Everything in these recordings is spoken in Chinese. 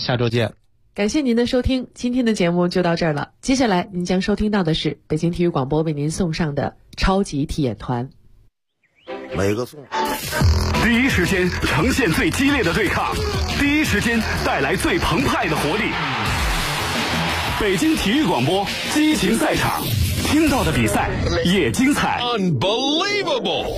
下周见。 感谢您的收听，今天的节目就到这儿了。接下来您将收听到的是北京体育广播为您送上的超级体演团。 每个送第一时间呈现最激烈的对抗，第一时间带来最澎湃的活力。北京体育广播激情赛场，听到的比赛也精彩。 Unbelievable！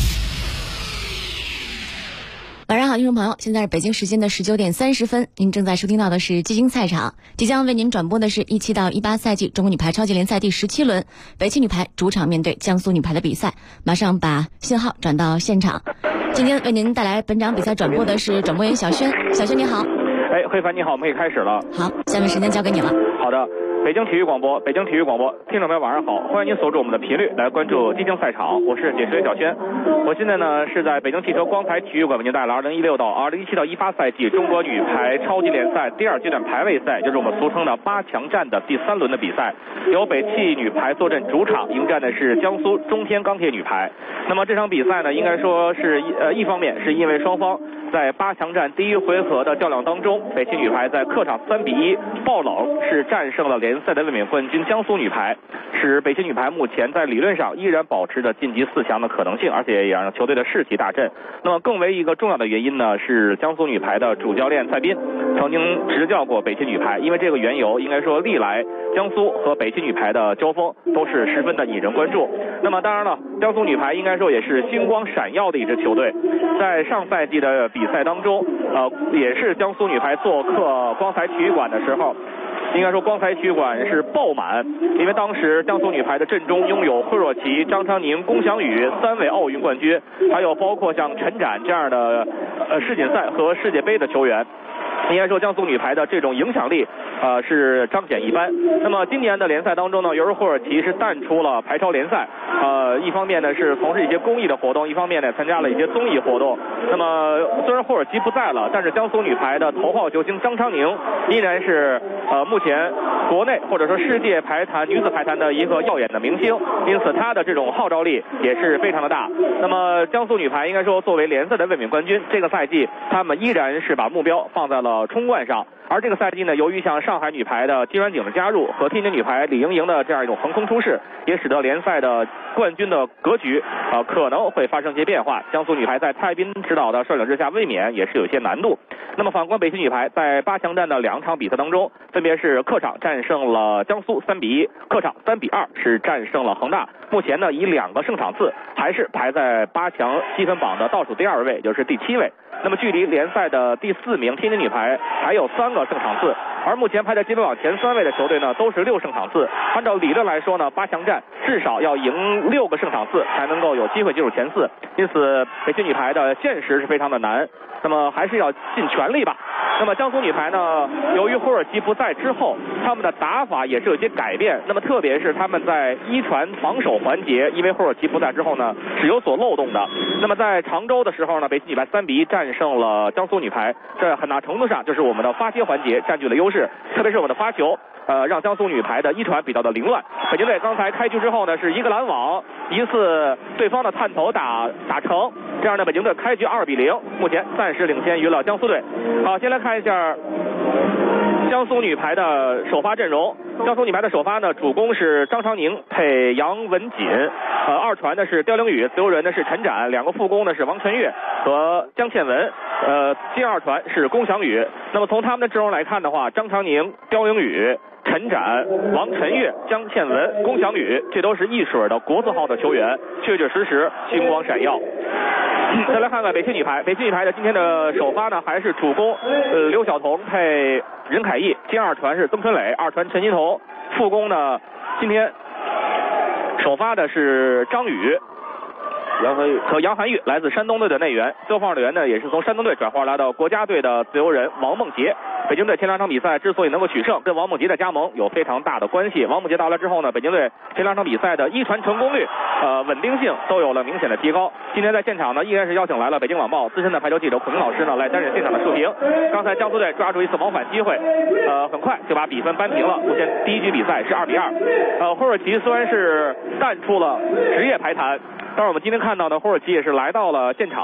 晚上好，听众朋友，现在是北京时间的19点30分，您正在收听到的是激情赛场，即将为您转播的是17到18赛季中国女排超级联赛第17轮，北汽女排主场面对江苏女排的比赛。马上把信号转到现场。今天为您带来本场比赛转播的是转播员小轩。小轩你好。 慧凡你好，我们可以开始了。 好，下面时间交给你了。 好的。北京体育广播，听众朋友晚上好，欢迎您锁住我们的频率来关注激情赛场，我是解说员小轩。我现在呢是在北京汽车光台体育馆为您带来2016到2017到18赛季中国女排超级联赛第2阶段排位赛，就是我们俗称的8强战的第3轮的比赛，由北汽女排坐镇主场，迎战的是江苏中天钢铁女排。那么这场比赛呢，应该说是一方面是因为双方在8强战第1回合的较量当中，北汽女排在客场3比1爆冷是战胜了联赛的卫冕冠军江苏女排，使北汽女排目前在理论上依然保持着晋级4强的可能性，而且也让球队的士气大振。那么更为一个重要的原因呢，是江苏女排的主教练蔡斌曾经执教过北汽女排，因为这个缘由，应该说历来江苏和北汽女排的交锋都是十分的引人关注。那么当然了，江苏女排应该说也是星光闪耀的一支球队，在上赛季的比赛当中，也是江苏女排做客光彩体育馆的时候，应该说光彩体育馆是爆满，因为当时江苏女排的阵中拥有惠若琪、张昌宁、龚翔宇3位奥运冠军，还有包括像陈展这样的世锦赛和世界杯的球员。应该说江苏女排的这种影响力是彰显一斑。那么今年的联赛当中呢，由于霍尔奇是淡出了排超联赛，一方面呢是从事一些公益的活动，一方面呢参加了一些综艺活动。那么虽然霍尔奇不在了，但是江苏女排的头号球星张昌宁依然是目前国内或者说世界排坛女子排坛的一个耀眼的明星，因此她的这种号召力也是非常的大。那么江苏女排应该说作为联赛的卫冕冠军，这个赛季他们依然是把目标放在了冲冠上。而这个赛季呢，由于像上海女排的金软景的加入和天津女排李盈莹的这样一种横空出世，也使得联赛的冠军的格局可能会发生一些变化。江苏女排在蔡斌指导的率领之下卫冕也是有些难度。那么反观北汽女排在8强战的2场比赛当中，分别是客场战胜了江苏3比1，客场3比2是战胜了恒大。目前呢以2个胜场次还是排在8强积分榜的倒数第2位，也就是第7位。那么距离联赛的第4名天津女排还有3个胜场次，而目前排在积分榜前3位的球队呢都是6胜场次。按照理论来说呢，8强战至少要赢6个胜场次才能够有机会进入前4，因此北汽女排的现实是非常的难，那么还是要尽全力吧。那么江苏女排呢，由于霍尔奇不在之后，他们的打法也是有些改变，那么特别是他们在一传防守环节，因为霍尔奇不在之后呢是有所漏洞的。那么在常州的时候呢，北汽女排3比1战胜了江苏女排，这很大程度上就是我们的发接环节占据了优势，特别是我们的发球让江苏女排的一传比较的凌乱。北京队刚才开局之后呢，是一个拦网，一次对方的探头打成，这样的北京队开局2比0，目前暂时领先于了江苏队。好，先来看一下江苏女排的首发阵容。江苏女排的首发呢，主攻是张昌宁配杨文锦，二传的是刁凌宇，自由人呢是陈展，两个副攻呢是王晨月和姜倩文，接二传是龚翔宇。那么从他们的阵容来看的话，张昌宁、刁凌宇、陈展、王晨月、姜倩文、龚翔宇，这都是一水的国字号的球员，确确实实星光闪耀。再来看看北汽女排，北汽女排的今天的首发呢还是主攻刘晓彤配任凯毅，接二传是曾春磊，二传陈金彤，副攻呢今天首发的是张宇和杨涵玉，来自山东队的内援，最后防守队员呢也是从山东队转化来到国家队的自由人王梦洁。北京队前2场比赛之所以能够取胜，跟王梦洁的加盟有非常大的关系。王梦洁到来之后呢，北京队前2场比赛的一传成功率、稳定性都有了明显的提高。今天在现场呢，依然是邀请来了北京晚报资深的排球记者孔明老师呢来担任现场的视频。刚才江苏队抓住一次往返机会，很快就把比分扳平了。目前第1局比赛是2比2。霍尔奇虽然是淡出了职业排坛，但是我们今天看到呢，霍尔奇也是来到了现场，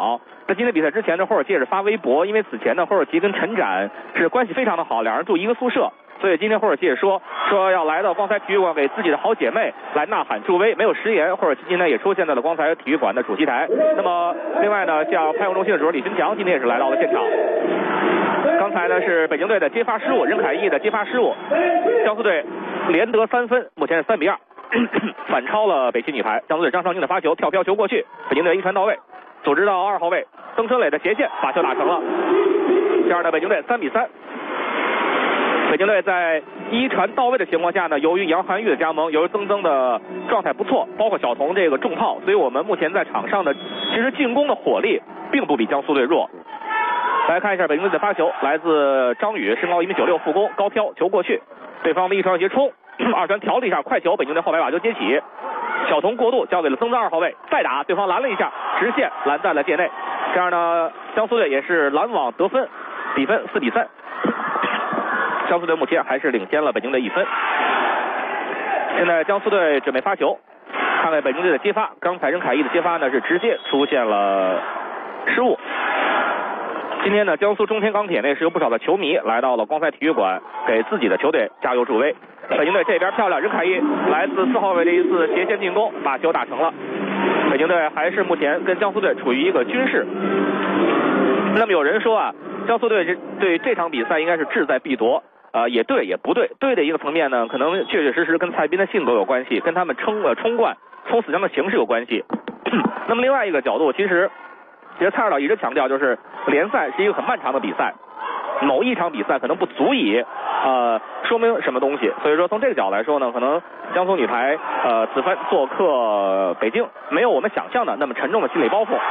在今天比赛之前呢，霍尔基也是发微博，因为此前呢，霍尔基跟陈展是关系非常的好，两人住一个宿舍，所以今天霍尔基也说要来到光彩体育馆给自己的好姐妹来呐喊助威，没有食言。霍尔基今天也出现在了光彩体育馆的主席台。那么另外呢，像派控中心的主任李勋强今天也是来到了现场。刚才呢是北京队的接发失误，任凯毅的接发失误，江苏队连得3分，目前是3-2，反超了北齐女排。江苏队张尚宁的发球跳飘球过去，北京队一传到位，组织到2号位曾春磊的斜线把球打成了，这样的北京队3-3。北京队在一传到位的情况下呢，由于杨涵玉的加盟，由于曾曾的状态不错，包括小童这个重炮，所以我们目前在场上的其实进攻的火力并不比江苏队弱。来看一下北京队的发球，来自张宇，身高1.96米，副攻高飘球过去，对方的一传斜冲，二传调了一下快球，北京队后排把球接起，小童过渡交给了曾曾2号位，再打对方拦了一下，直线拦在了界内，这样呢江苏队也是拦网得分，比分4-3。江苏队目前还是领先了北京队1分。现在江苏队准备发球，看看北京队的接发，刚才任凯毅的接发呢是直接出现了失误。今天呢，江苏中天钢铁内是有不少的球迷来到了光彩体育馆，给自己的球队加油助威。北京队这边漂亮，任凯毅来自4号位的一次斜线进攻，把球打成了。北京队还是目前跟江苏队处于一个均势。那么有人说啊，江苏队对这场比赛应该是志在必夺。也对也不对，对的一个层面呢，可能确确实实跟蔡斌的性格有关系，跟他们冲冠冲死枪的形势有关系。那么另外一个角度，其实蔡指导一直强调，就是联赛是一个很漫长的比赛，某一场比赛可能不足以说明什么东西，所以说从这个角度来说呢，可能江苏女排此番做客北京，没有我们想象的那么沉重的心理包袱。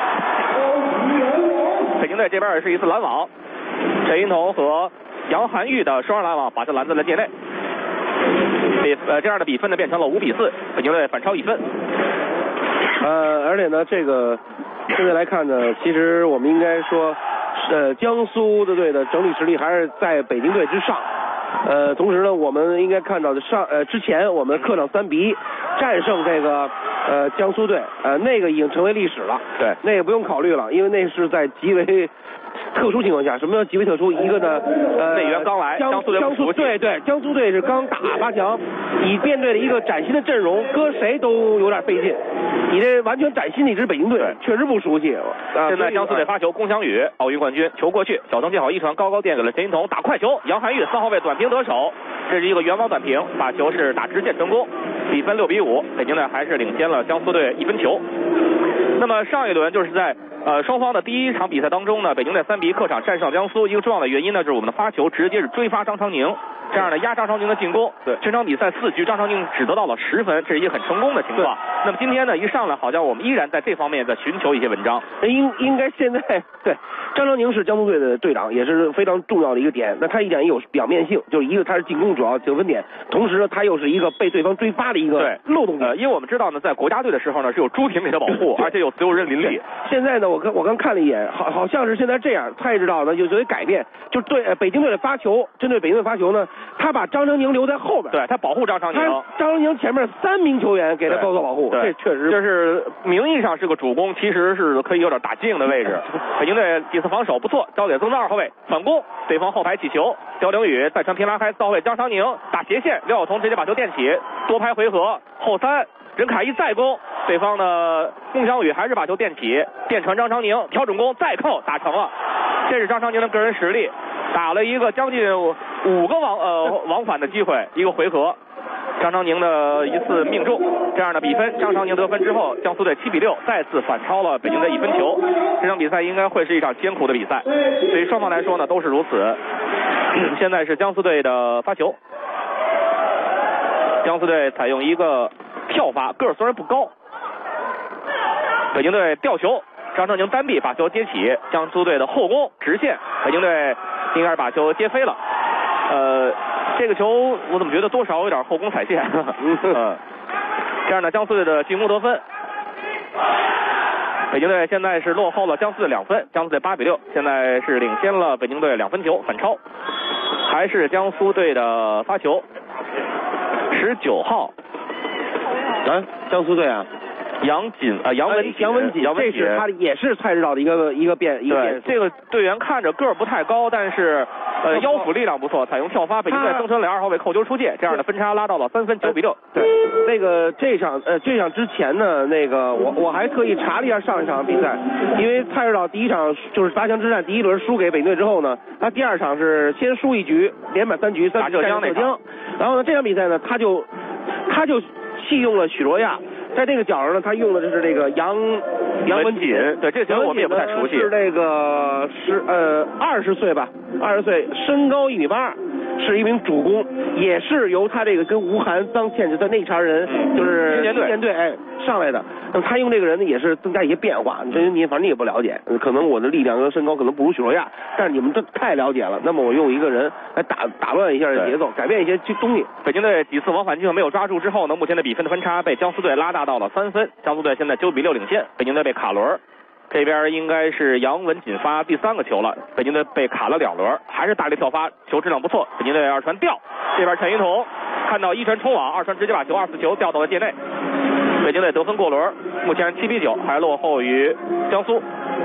北京队这边也是一次拦网，陈欣彤和杨涵玉的双人拦网把球拦在了界内，这样的比分呢变成了5-4，北京队反超1分。 而且呢，这个现在来看呢，其实我们应该说，江苏的队的整体实力还是在北京队之上。同时呢，我们应该看到的之前我们客场3-1战胜这个江苏队，那个已经成为历史了。 对， 那个不用考虑了，因为那是在极为特殊情况下。什么叫极为特殊？一个呢， 内援刚来，江苏对，江苏队是刚打8强，你面对了一个崭新的阵容，搁谁都有点费劲。你这完全崭新的一支北京队，确实不熟悉。 现在江苏队发球，龚翔宇奥运冠军球过去，小邓接好一传，高高垫给了陈欣彤，打快球，杨涵玉3号位短平得手，这是一个远网短平，把球是打直线成功，比分6-5，北京队还是领先了江苏队1分球。那么上一轮就是在双方的第一场比赛当中呢，北京队3-1客场战胜江苏，一个重要的原因呢就是我们的发球直接是追发张常宁，这样的压张常宁的进攻。对，全场比赛4局张常宁只得到了10分，这是一个很成功的情况。那么今天呢一上来好像我们依然在这方面在寻求一些文章。 应该现在对张常宁是江苏队的队长，也是非常重要的一个点。那他一点也有表面性，就是一个他是进攻主要得分点，同时呢他又是一个被对方追发的一个漏洞点。 因为我们知道呢，在国家队的时候呢是有朱婷给他保护，而且有自由人林立。 现在呢我刚看了一眼，好像是现在这样，蔡指导呢就改变，就对北京队的发球，针对北京队发球呢，他把张常宁留在后边， 对他保护张常宁， 张常宁前面3名球员给他高度保护，这确实就是名义上是个主攻，其实是可以有点打镜的位置。北京队几次防守不错，交给曾曾2号位反攻，对方后排起球，刁凌宇再传平拉开，4号位张常宁打斜线，廖晓彤直接把球垫起，多拍回合后3，任凯毅再攻，对方的龚翔宇还是把球垫起，垫传张常宁调整攻再扣打成了，这是张常宁的个人实力，打了一个将近5个往返的机会，一个回合。张常宁的一次命中，这样的比分，张常宁得分之后，江苏队7-6再次反超了北京队1分球。这场比赛应该会是一场艰苦的比赛，对于双方来说呢都是如此。现在是江苏队的发球，江苏队采用一个跳发，个儿虽然不高，北京队吊球，张常宁单臂把球接起，江苏队的后攻直线，北京队应该是把球接飞了。这个球我怎么觉得多少有点后攻踩线？这样呢，江苏队的进攻得分，北京队现在是落后了江苏队2分，江苏队8-6，现在是领先了北京队2分球，反超。还是江苏队的发球，19号， 江苏队啊， 杨文锦， 这是他也是蔡指导的一个变。 对，这个队员看着个儿不太高，但是腰腹力量不错，采用跳发，北京队曾春磊2号位扣球出界，这样的分差拉到了3分，9比6。 对，那个这场之前呢，那个我还特意查了一下上一场比赛，因为蔡指导第一场就是砸墙之战第一轮输给北京队之后呢，他第2场是先输1局，连扳3局， 打浙江那场。 然后呢，这场比赛呢，他就弃用了许卓亚。在这个角上呢，他用的就是这个杨文锦， 对，这球我们也不太熟悉。 是那个20岁吧，20岁，身高1.8米，是一名主攻，也是由他这个跟吴涵、臧倩就在那茬人，就是青年队上来的。那么他用这个人呢，也是增加一些变化。你反正你也不了解，可能我的力量和身高可能不如许卓亚，但是你们都太了解了。那么我用一个人来打乱一下节奏，改变一些东西。 北京队几次往返机会没有抓住之后呢，目前的比分的分差被江苏队拉大到了3分，江苏队现在9比6领先。北京队被卡轮，这边应该是杨文锦发第3个球了，北京队被卡了2轮，还是大力跳发，球质量不错。北京队2传吊，这边陈一彤看到1传冲网，2传直接把球24球吊到了界内。北京队得分过轮，目前7比9，还落后于江苏。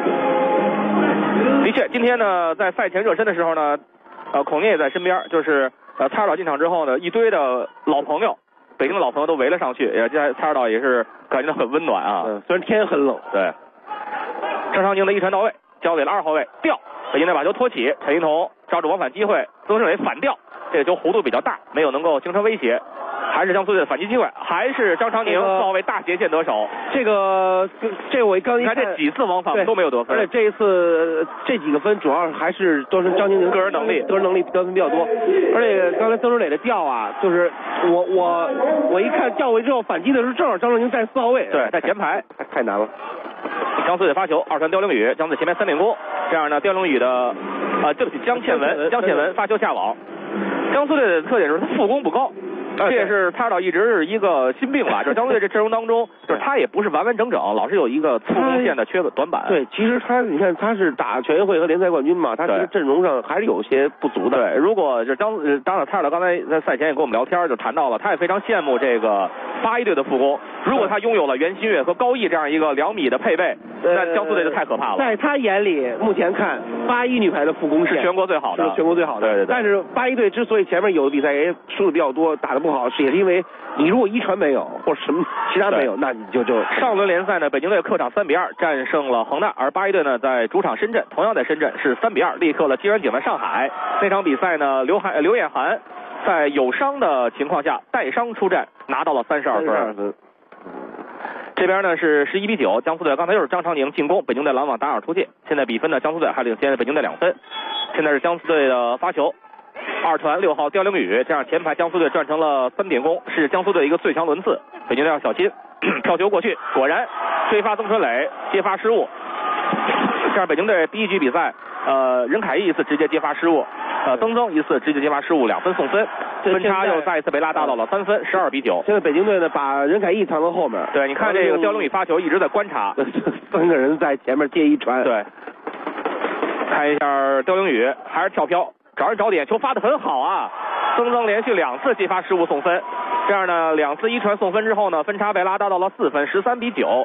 的确，今天呢，在赛前热身的时候呢，孔聂也在身边，就是蔡指导进场之后呢，一堆的老朋友，北京的老朋友都围了上去，也蔡指导也是感觉到很温暖啊。 虽然天很冷。 对。张常宁的1传到位，交给了2号位吊，北京队把球托起，陈一彤抓住往返机会，曾志伟反吊，这个球弧度比较大，没有能够形成威胁。还是江苏队的反击机会，还是张常宁4号位大斜线得手。 这我刚一看这几次往返都没有得分， 而且这一次这几个分主要还是都是张常宁个人能力得分比较多。而且刚才曾志磊的吊啊，就是我一看吊位之后反击的时候，正好张常宁在4号位， 对，在前排， 太难了。 江苏队发球，2传刁凌宇，江苏队前面3点攻，这样呢，刁凌宇的对不起，江倩文发球下网。江苏队的特点是他副攻不高。这也是蔡指导一直是一个心病吧，就是江苏队这阵容当中，就是他也不是完完整整，老是有一个副攻线的短板。 对，其实你看他是打全运会和联赛冠军嘛，他其实阵容上还是有些不足的。 对，如果就是当然蔡指导刚才在赛前也跟我们聊天，就谈到了，他也非常羡慕这个81队的副攻。如果他拥有了袁心玥和高毅这样一个2米的配备，那江苏队就太可怕了。 在他眼里，目前看81女排的副攻线是全国最好的， 全国最好的。 对。 但是81队之所以前面有的比赛也输的比较多，打得不好，也是因为你如果1传没有或者什么其他没有，那你就上轮联赛呢，北京队客场3比2战胜了恒大，而81队呢在主场深圳，同样在深圳是3比2力克了金元景的上海。那场比赛呢，刘晏涵在有伤的情况下带伤出战，拿到了32分。这边呢是11比9，江苏队刚才又是张常宁进攻，北京队拦网打2出界。现在比分呢，江苏队还领先北京队2分。现在是江苏队的发球，2传6号刁凌宇，这样前排江苏队转成了3点攻，是江苏队一个最强轮次，北京队要小心。跳球过去，果然追发曾春磊接发失误，这样北京队第一局比赛，任凯毅一次直接接发失误，曾一次直接接发失误，2分送分，分差又再一次被拉大到了3分，12比9。 现在北京队呢把任凯毅藏到后面， 对，你看这个刁凌宇发球一直在观察 ，3个人在前面接1传， 对，看一下刁凌宇还是跳飘，找人找点，球发得很好啊，曾连续2次接发失误送分。这样呢，2次1传送分之后呢，分差被拉大到了4分，13比9。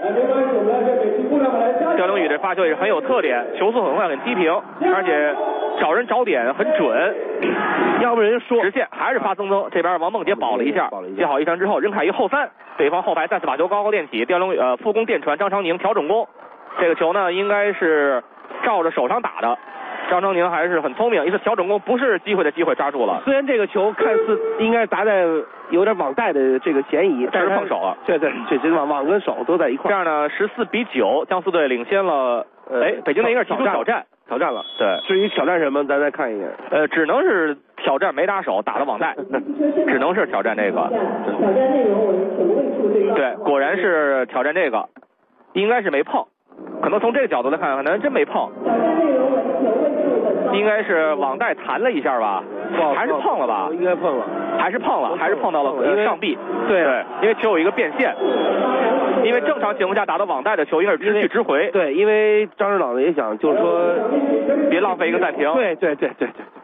刁凌宇这发球也是很有特点，球速很快，很低平，而且找人找点很准。 要不人说直线还是发曾，这边王梦洁保了一下，接好1传之后，任凯毅后3，对方后排再次把球高高垫起，刁凌宇副攻垫传，张常宁调整攻，这个球呢应该是照着手上打的。张常宁还是很聪明，一次调整攻不是机会的机会抓住了。 虽然这个球看似应该砸在有点网带的这个嫌疑，但是碰手了。 对，这网跟手都在一块。 这样呢，14比9，江苏队领先了。北京队应该是提出挑战了。对， 至于挑战什么，咱再看一眼。 只能是挑战没打手，打了网带，只能是挑战这个。对，果然是挑战这个，应该是没碰。可能从这个角度来看，可能真没碰。应该是网带弹了一下吧，还是碰了吧？ 应该碰了， 还是碰了，还是碰到了上臂。 对， 因为球有一个变线，因为正常情况下打到网带的球应该是直去直回。 对，因为张指导呢也想就是说别浪费一个暂停。 对，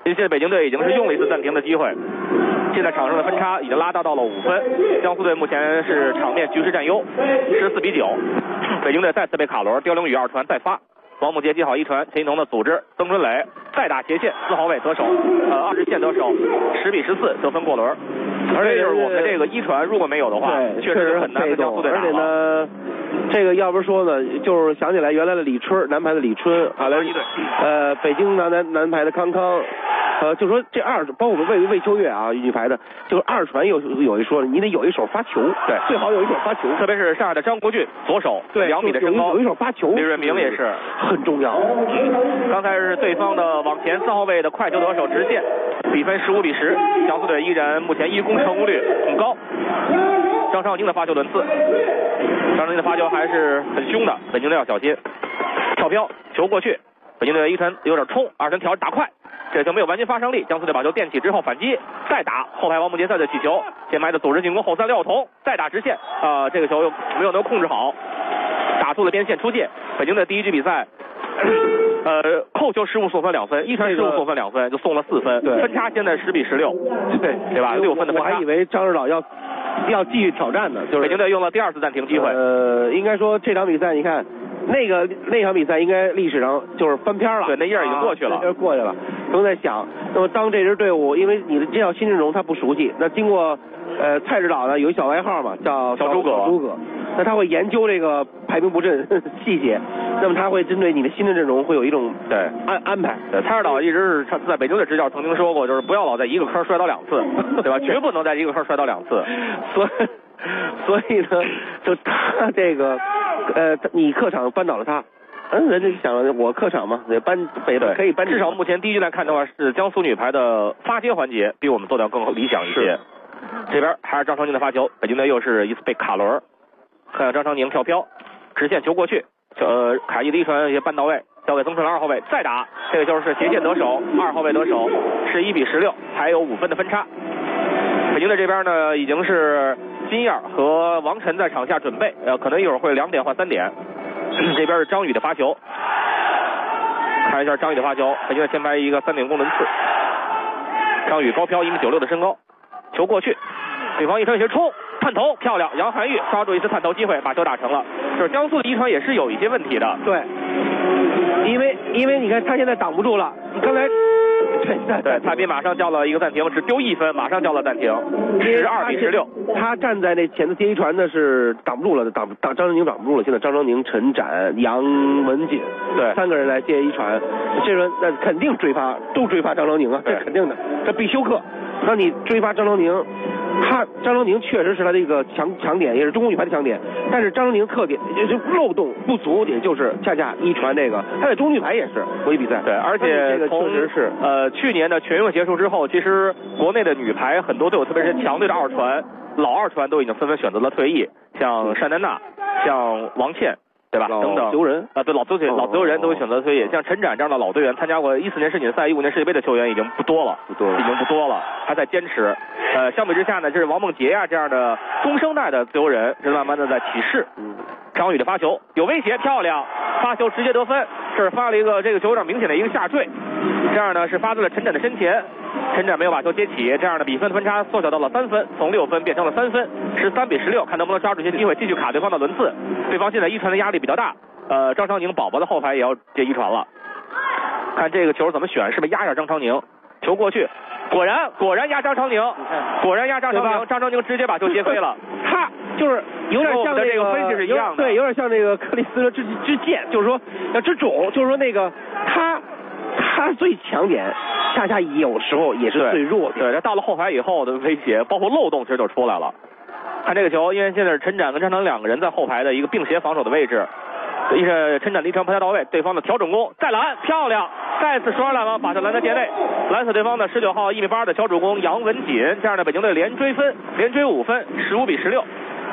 因为现在北京队已经是用了一次暂停的机会，现在场上的分差已经拉大到了5分，江苏队目前是场面局势占优，14-9。北京队再次被卡伦，刁凌宇2传再发，王梦洁接好1传，钱一桐的组织，曾春磊再打斜线，4号位得手，20线得手，10-14得分过轮。而且就是我们这个1传如果没有的话，确实很难跟江苏队打了。 而且呢，这个要不说呢，就是想起来原来的李春，男排的李春啊，来北京男排的康康。就说这包括我们魏秋月啊，女排的，就是2传有一说，你得有一手发球， 对， 最好有一手发球， 特别是上海的张国俊，左手2米的身高， 有一手发球， 李瑞明也是很重要。 刚才是对方的往前4号位的快球得手直线，比分15-10，江苏队依然目前1攻成功率很高。张绍宁的发球轮次，张绍宁的发球还是很凶的，北京队要小心。跳飘球过去，北京队1传有点冲，2传挑打快。这球没有完全发上力，江苏队把球垫起之后反击，再打后排王梦洁再的起球，前排的组织进攻，后3廖彤再打直线，这个球又没有能控制好，打出了边线出界。北京队第1局比赛，扣球失误送分2分，1传失误送分2分，就送了4分，分差现在10-16，对吧？6分的分差。 我还以为张指导要继续挑战呢，就是北京队用了第2次暂停机会。 应该说这场比赛你看。那场比赛应该历史上就是翻篇了， 对，那页已经过去了， 那页过去了。都在想，那么当这支队伍，因为你的这套新阵容他不熟悉，那经过蔡指导呢有一小外号嘛，叫小诸葛， 那他会研究这个排兵布阵细节，那么他会针对你的新的阵容会有一种安排。 蔡指导一直是在北京的执教曾经说过，就是不要老在一个坑摔倒2次，对吧？绝不能在一个坑摔倒2次。 所以呢，就他这个你客场扳倒了他。人家想了，我客场嘛，得可以扳。 至少目前第1局来看的话，是江苏女排的发接环节比我们做得更理想一些。这边还是张常宁的发球，北京队又是一次被卡伦，看张常宁跳飘，直线球过去，凯毅的1传也半到位，交给曾春兰2号位再打，这个球是斜线得手，2号位得手，11-16，还有5分的分差。北京队这边呢，已经是金燕和王晨在场下准备，可能一会儿会2点换3点。这边是张宇的发球，看一下张宇的发球，北京队前排一个3点攻轮次。张宇高飘1.96米的身高，球过去，对方1传斜冲探头漂亮，杨涵玉抓住一次探头机会把球打成了。就是江苏的1传也是有一些问题的， 对，因为你看他现在挡不住了，你刚才。 对，蔡斌马上叫了一个暂停，只丢1分，马上叫了暂停，12-16。 他站在那前头接1传的是挡不住了，张常宁挡不住了。现在张常宁、陈展、杨文锦，对，3个人来接1传，这轮那肯定都追发张常宁啊，这肯定的，这必修课。那你追发张常宁，张常宁确实是他的一个强点，也是中国女排的强点。但是张常宁特点就是漏洞不足，也就是恰恰1传这个，他在中女排也是国际比赛。 对，而且这个确实是去年的全运会结束之后，其实国内的女排很多队伍，特别是强队的2传、老2传都已经纷纷选择了退役，像单丹娜、像王倩。对吧？等等， 自由人对老自由人都会选择退役，像陈展这样的老队员，参加过14年世锦赛、15年世界杯的球员已经不多了，还在坚持。相比之下呢，就是王梦洁呀这样的中生代的自由人，是慢慢的在起势。张宇的发球有威胁，漂亮，发球直接得分，这是发了一个这个球有点明显的一个下坠，这样呢是发在了陈展的身前，陈展没有把球接起，这样的比分的分差缩小到了3分，从6分变成了3分，13-16，看能不能抓住一些机会继续卡对方的轮次。对方现在1传的压力比较大，张常宁宝宝的后排也要接1传了，看这个球怎么选，是不是压一下张常宁？球过去，果然压张常宁，张常宁直接把球接飞了。 他就是有点像这个分析是一样的， 对，有点像那个克里斯之剑，就是说之种，就是说那个他最强点，恰恰有时候也是最弱点。 对，他到了后排以后的威胁，包括漏洞，其实就出来了。看这个球，因为现在是陈展跟张常宁2个人在后排的一个并协防守的位置，一是陈展的1传不太到位，对方的调整攻再拦漂亮，再次双拦网把他拦在界内，拦死对方的19号1.8米的小主攻杨文锦，这样的北京队连追5分，15-16。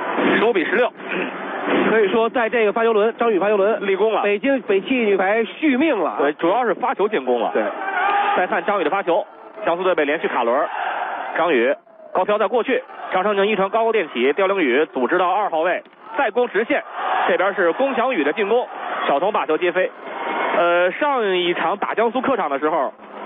可以说在这个张宇发球轮立功了， 北汽女排续命了。 对，主要是发球进攻了。 对， 再看张宇的发球，江苏队被连续卡轮，张宇高飘再过去，张常宁1传高垫起，刁凌宇组织到2号位，再攻直线，这边是龚翔宇的进攻，小童把球接飞。上一场打江苏客场的时候，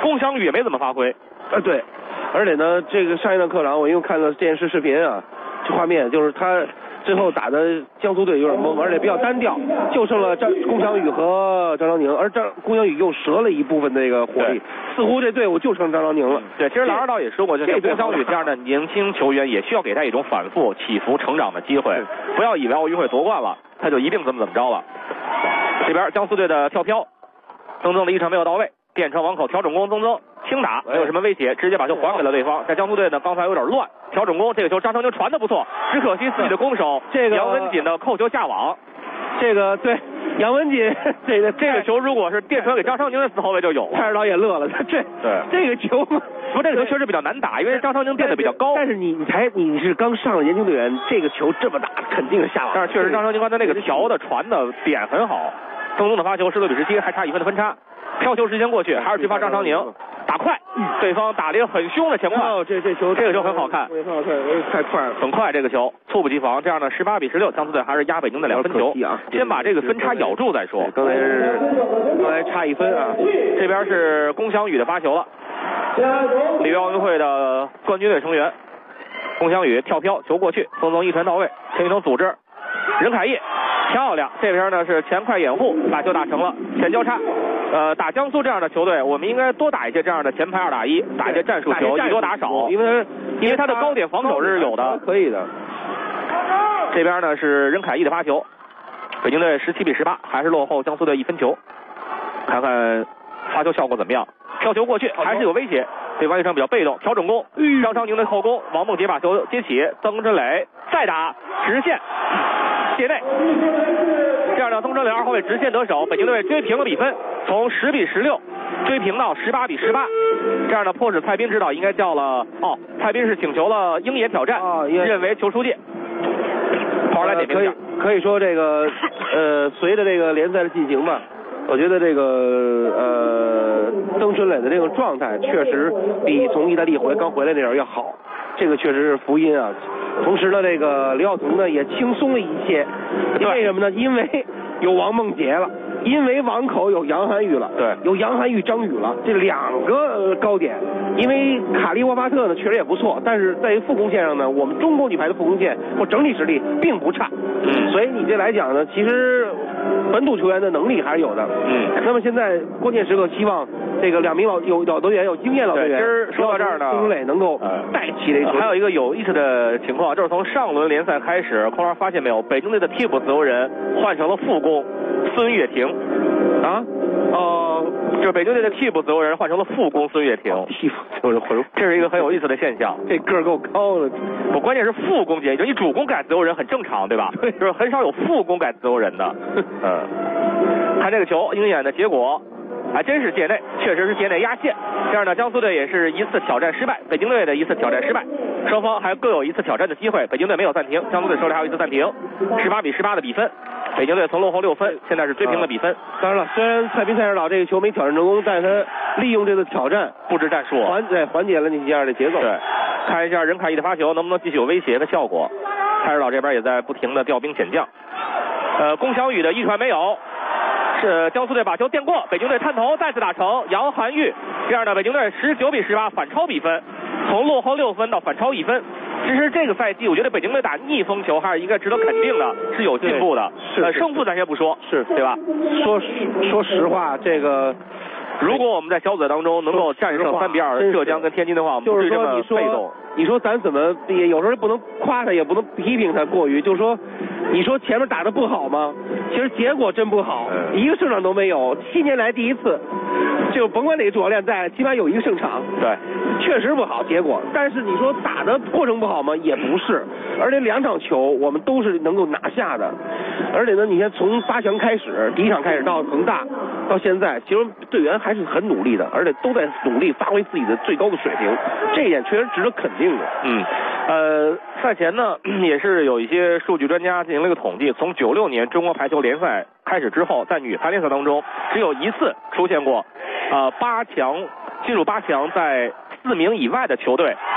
龚翔宇也没怎么发挥。 对，而且呢，这个上一段客场我因为看了电视视频啊，这画面就是他最后打的江苏队有点懵，而且比较单调，就剩了龚翔宇和张常宁，而龚翔宇又折了一部分这个火力，似乎这队伍就剩张常宁了。 对，其实老二导也说过，就是龚翔宇这样的年轻球员也需要给他一种反复起伏成长的机会，不要以为奥运会夺冠了他就一定怎么着了。这边江苏队的跳飘，曾曾的一传没有到位，变成网口调整攻，曾曾轻打没有什么威胁，直接把球还给了对方。在江苏队呢，刚才有点乱，调整攻，这个球张常宁传的不错，只可惜自己的攻手杨文锦的扣球下网。 这个对杨文锦这个球如果是电传给张常宁的四后卫就有了。 蔡指导也乐了，这个球嘛， 不过这个球确实比较难打，因为张常宁垫的比较高。 但是你是刚上了年轻队员，这个球这么打肯定是下网。 但是确实张常宁刚才那个调的传的点很好，曾曾的发球16-17，还差1分的分差。飘球时间过去，还是追发张常宁，打快，对方打了一个很凶的前快。 这个球很好看， 太快了， 很快，这个球猝不及防。这样的18-16，江苏队还是压北京的2分球。先把这个分差咬住再说。 刚才差1分啊。 这边是龚翔宇的发球了，里约奥运会的冠军队成员。龚翔宇跳飘球过去，曾曾一传到位，陈玉成组织，任凯毅漂亮。这边呢是前快掩护，把球打成了前交叉。打江苏这样的球队，我们应该多打一些这样的前排2打1，打一些战术球，一多打少，因为他的高点防守是有的， 可以的。 这边呢是任凯毅的发球，北京队17-18，还是落后江苏队1分球。看看发球效果怎么样？跳球过去还是有威胁，对方一场比较被动，调整攻，张常宁的后攻，王梦洁把球接起，曾真磊再打直线界内。这样的曾真磊2后卫直线得手，北京队追平了比分，从10-16追平到18-18。这样的迫使蔡斌指导应该叫了蔡斌是请求了鹰眼挑战，认为球出界。跑来点评一下， 可以说这个随着这个联赛的进行吧，我觉得这个曾春磊的这个状态确实比从意大利刚回来那会儿要好，这个确实是福音啊。同时呢，这个刘晓彤呢也轻松了一些，为什么呢？因为有王梦洁了，因为网口有杨涵玉了， 对， 有杨涵玉、张宇了，这2个高点。因为卡利沃巴特呢确实也不错，但是在副攻线上呢，我们中国女排的副攻线或整体实力并不差，所以你这来讲呢，其实本土球员的能力还是有的，那么现在关键时刻，希望这个2名老队员有经验老队员， 今儿说到这儿呢， 曾磊能够带起这球。 还有一个有意思的情况，就是从上轮联赛开始，空儿发现没有，北京队的替补自由人换成了副攻孙悦庭啊。就是北京队的替补自由人换成了副攻孙悦庭， 替补自由人换成， 这是一个很有意思的现象。 这个够高的， 关键是副攻节，就你主攻改自由人很正常，对吧？对，就是很少有副攻改自由人的。看这个球，鹰眼的结果还真是界内，确实是界内压线。这样呢，江苏队也是一次挑战失败，北京队的一次挑战失败，双方还各有一次挑战的机会。北京队没有暂停，江苏队手里还有一次暂停，18-18的比分。北京队从落后6分，现在是追平了比分。 当然了，虽然蔡指导这个球没挑战成功，但是他利用这个挑战布置战术， 缓解了你这样的节奏。 对，看一下任凯毅的发球能不能继续有威胁的效果。蔡指导这边也在不停的调兵遣将。龚翔宇的一传没有，是江苏队把球垫过，北京队探头再次打成杨涵玉。这样的北京队19-18反超比分，从落后6分到反超1分。其实这个赛季，我觉得北京队打逆风球还是一个值得肯定的，是有进步的。胜负暂且不说，对吧？ 说实话，这个如果我们在小组当中能够战胜3-2浙江跟天津的话，我们就是说你说咱怎么也有时候不能夸他，也不能批评他过于，就是说你说前面打得不好吗？其实结果真不好，一个胜场都没有，7年来第一次，就甭管哪个主教练在，起码有一个胜场。 对， 确实不好结果，但是你说打的过程不好吗？也不是，而且2场球我们都是能够拿下的，而且呢，你看从8强开始，第1场开始到恒大，到现在，其实队员还是很努力的，而且都在努力发挥自己的最高的水平，这一点确实值得肯定的。 赛前呢也是有一些数据专家进行了一个统计，从96年中国排球联赛开始之后，在女排联赛当中只有1次出现过8强进入8强在4名以外的球队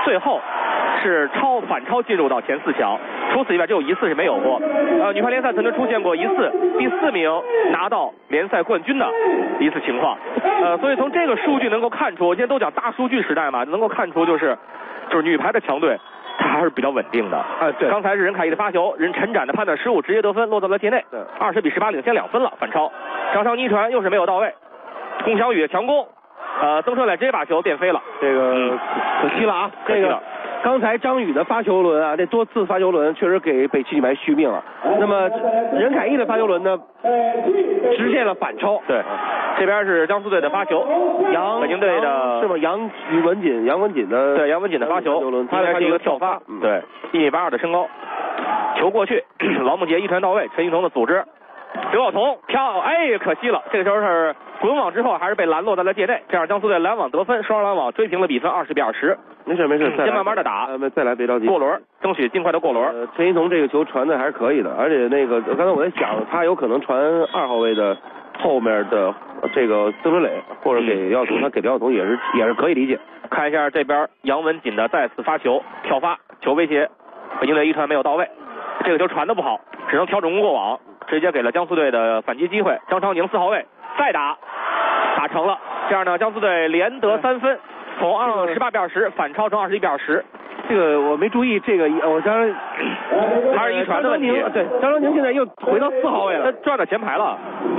最后是反超进入到前4强，除此以外只有一次是没有过。女排联赛曾经出现过一次第4名拿到联赛冠军的一次情况。所以从这个数据能够看出，今天都讲大数据时代嘛，能够看出就是女排的强队它还是比较稳定的。 对， 刚才是任凯毅的发球，陈展的判断失误，直接得分落到了界内，20比18领先2分了，反超。张常妮传又是没有到位，龚小雨强攻，曾春磊直接把球垫飞了， 这个可惜了啊，这个。刚才张宇的发球轮啊，这多次发球轮确实给北汽女排续命了。那么任凯毅的发球轮呢，实现了反超。 对，这边是江苏队的发球，北京队的是吗？杨文锦的对杨文锦的发球，他这是一个跳发，对，1米82的身高，球过去，王梦洁一传到位，陈一桐的组织，刘晓彤跳，可惜了，这个球是滚网之后还是被拦落在了界内，这样江苏队拦网得分，双拦网追平了比分20比20。 没事， 先慢慢的打， 再来别着急， 过轮，争取尽快的过轮。 陈一桐这个球传的还是可以的，而且那个刚才我在想，他有可能传2号位的后面的这个曾春磊，或者给廖晓彤，他给廖晓彤也是可以理解。 看一下这边杨文锦的再次发球跳发，球威胁，北京队一传没有到位，这个球传的不好，只能调整过网，直接给了江苏队的反击机会。张常宁4号位再打成了，这样呢江苏队连得3分。从18比20反超成21比20， 这个我没注意，这个我当然还是遗传的问题。 对，张常宁现在又回到4号位了， 他转到前排了。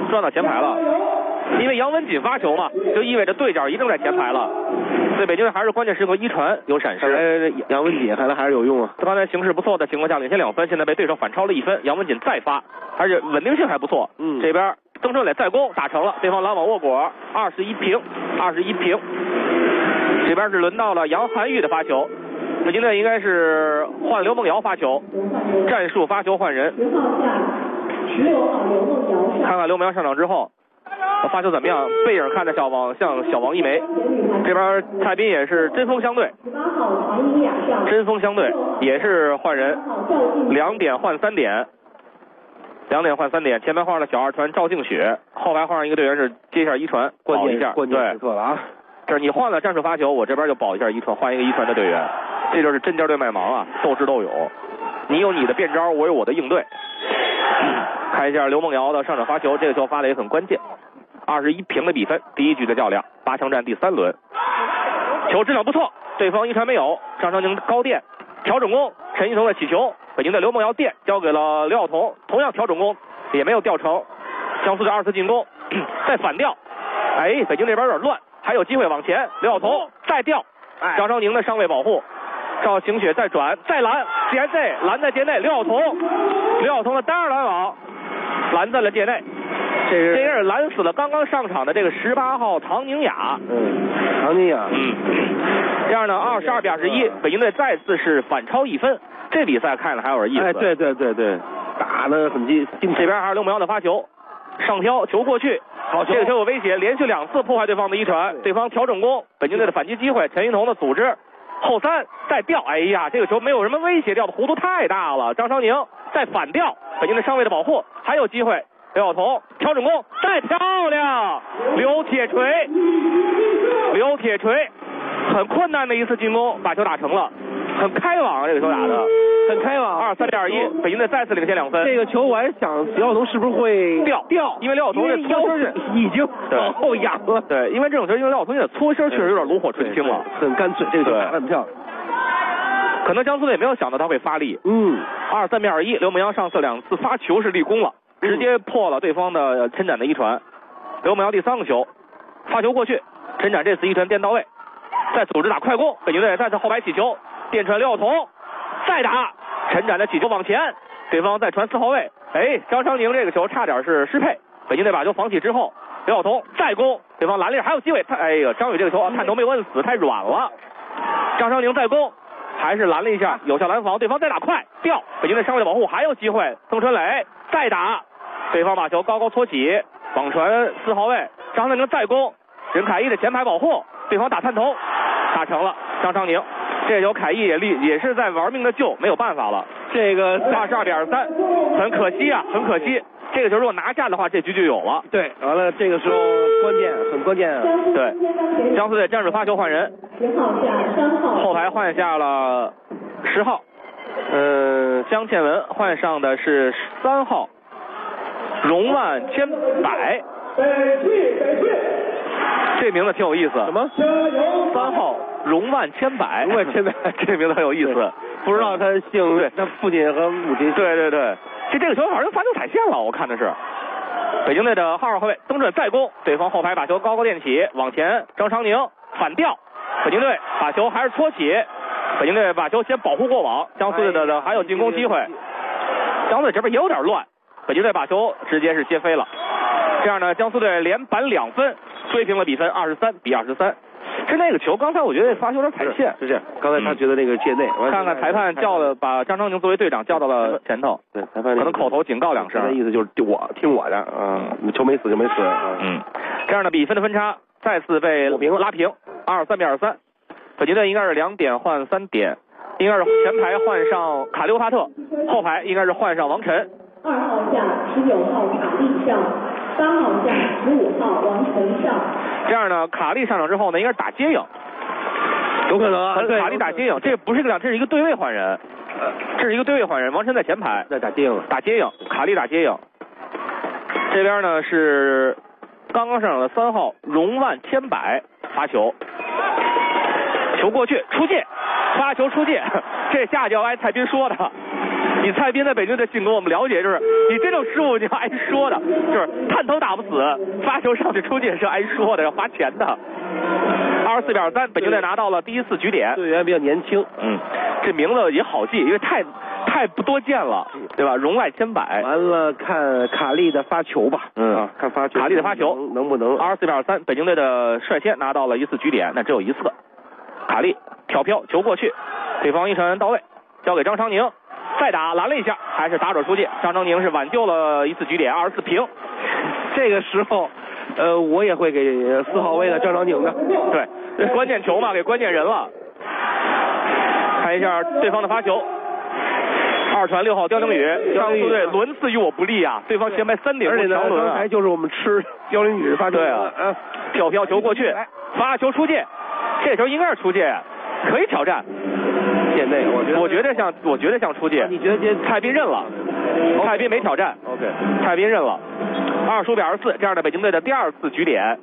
因为杨文锦发球嘛，就意味着对角一定在前排了。对北京队还是关键时刻一传有闪失。 杨文锦看来还是有用啊。 刚才形势不错的情况下领先2分，现在被对手反超了1分。杨文锦再发，而且稳定性还不错。这边曾春磊再攻打成了，对方拦网握果，21平。这边是轮到了杨涵玉的发球，北京队应该是换刘梦瑶发球，战术发球换人。看看刘梦瑶上场之后发球怎么样，背影看着像小王一梅。这边蔡斌也是针锋相对，也是换人，2点换3点，前排换上了小2传赵静雪，后排换上一个队员是接一下一传保一下， 关键时刻了啊！ 这是你换了战术发球，我这边就保一下一传，换一个一传的队员，这就是针尖对麦芒啊，斗智斗勇。你有你的变招，我有我的应对。看一下刘梦瑶的上场发球，这个球发的也很关键。21平的比分，第1局的较量，8强战第3轮。球质量不错，对方一传没有，张常宁高垫调整攻，陈一桐的起球，北京队刘梦瑶垫交给了刘晓彤，同样调整攻也没有吊成，江苏队2次进攻再反吊，北京这边有点乱，还有机会往前，刘晓彤再吊，张常宁的上位保护，赵晴雪再转再拦，界内拦在界内，刘晓彤的单人拦网拦在了界内，这也是拦死了刚刚上场的这个18号唐宁雅。 唐宁雅。 这样呢，22比21，北京队再次是反超1分。这比赛看了还有点意思。 对，打得很精。 这边还是刘梦瑶的发球，上挑球过去，好，这个球有威胁，连续2次破坏对方的一传，对方调整攻，北京队的反击机会，陈一桐的组织，后3再吊，这个球没有什么威胁，吊的弧度太大了，张常宁再反吊，北京队上位的保护还有机会。刘晓彤调整攻再漂亮，刘铁锤很困难的一次进攻，把球打成了，很开往啊，这个球打的很开往。23比21，北京队再次领先2分。 这个球我还想刘晓彤是不是会掉， 因为刘晓彤的搓身已经往后仰了。 对，因为这种球，因为刘晓彤的搓身确实有点炉火纯青了， 很干脆，这个球打得很漂亮。 可能江苏队也没有想到他会发力。23比21，刘梦瑶上次2次发球是立功了，直接破了对方的陈展的一传。刘梦瑶第3个球发球过去，陈展这次一传垫到位，再组织打快攻，北京队再次后排起球垫传刘晓彤再打，陈展的起球往前，对方再传4号位，张常宁这个球差点是失配，北京队把球防起之后，刘晓彤再攻，对方拦了还有机会，张宇这个球探头没有摁死，太软了，张常宁再攻还是拦了一下，有效拦防，对方再打快吊，北京队上位的保护还有机会，曾春磊再打，对方把球高高搓起，网传4号位，张常宁再攻，任凯毅的前排保护，对方打探头打成了，张常宁这球凯毅也是在玩命的救，没有办法了，这个22比23，很可惜啊，很可惜， 这个球如果拿下的话，这局就有了。 对，完了这个时候很关键啊。 对，江苏队战术发球换人，10号下3号，后排换下了10号，江倩文换上的是3号荣万千百。这名字挺有意思。 什么 ？3号荣万千百。 荣万千百， 这名字很有意思。 不知道他姓， 对， 他父亲和母亲。 对，这个球好像发球踩线了，我看的是。北京队的号后卫曾准再攻，对方后排把球高垫起，往前，张常宁反吊，北京队把球还是搓起，北京队把球先保护过网，江苏队的还有进攻机会。江苏队这边也有点乱，北京队把球直接是接飞了。这样呢，江苏队连扳2分，追平了比分23-23。是那个球，刚才我觉得发球有点踩线。 是这样，刚才他觉得那个界内。 看看裁判叫了，把张常宁作为队长叫到了前头。 对，裁判可能口头警告2声。 他的意思就是听我的啊，球没死就没死。 这样的比分的分差再次被拉平，23-23。北京队应该是2点换3点，应该是前排换上卡利欧帕特，后排应该是换上王晨。 2号下19号卡利上，3号下15号王晨上。 这样呢，卡利上场之后呢，应该是打接应， 有可能啊。 对，卡利打接应，这不是这是一个对位换人，这是一个对位换人，王晨在前排， 在打接应， 卡利打接应。这边呢是刚刚上场的3号荣万千百发球，球过去出界，发球出界，这下就要挨蔡斌说的。你蔡斌在北京的性格我们了解，就是你这种失误你要挨说的，就是探头打不死，发球上去出界是挨说的，要罚钱的。24-23，北京队拿到了第一次局点。 队员比较年轻， 这名字也好记，因为太不多见了，对吧？荣万千百。 完了，看卡利的发球吧。看发球， 卡利的发球能不能 ？24-23，北京队的率先拿到了一次局点，那只有一次。卡利跳飘球过去，对方一传到位，交给张常宁。再打拦了一下，还是打者出界，张常宁是挽救了一次局点，24平。 这个时候，我也会给4号位的张常宁的。 对，这关键球嘛，给关键人了。看一下对方的发球，2传6号刁凌宇，江苏队轮次与我不利啊，对方前排3点而且强轮刚才就是我们吃刁凌宇发球。 对啊，跳飘球过去，发球出界，这球应该是出界，可以挑战。 界内， 我觉得像出界。 你觉得蔡斌认了，蔡斌没挑战。 OK， 蔡斌认了。25-24，这样的北京队的第2次局点。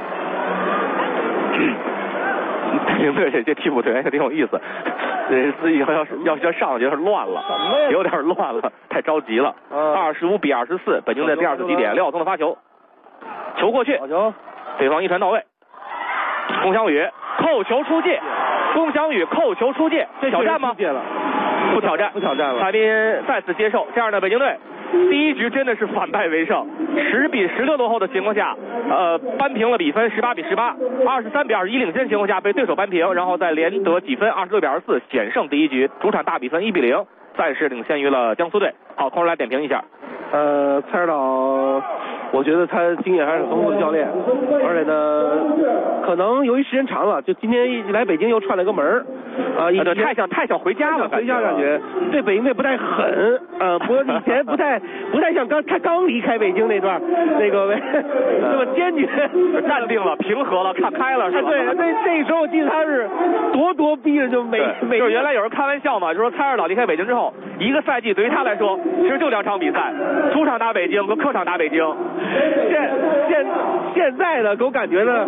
北京队这替补队员也挺有意思，自己要上有点乱了，有点乱了，太着急了。25-24，北京队第2次局点，廖晓松的发球，球过去，对方一传到位，龚翔宇扣球出界。龚翔宇扣球出界，挑战吗？不挑战了。蔡斌再次接受。这样的北京队第一局真的是反败为胜，10-16落后的情况下，扳平了比分18-18 ，23-21领先情况下被对手扳平，然后再连得几分26-24险胜第一局，主场大比分1-0，暂时领先于了江苏队。好，空来点评一下。 蔡指导，我觉得他经验还是丰富的教练，而且呢，可能由于时间长了，就今天一来北京又串了个门儿，太想回家了， 回家感觉对北京队不太狠，不过以前不太像他刚离开北京那段那个那么坚决， 淡定了，平和了，看开了是吧？ 对，那时候我记得他是咄逼着就就是原来有人开玩笑嘛，就说蔡指导离开北京之后，一个赛季对于他来说其实就2场比赛，主场打北京和客场打北京。 现在呢，给我感觉呢，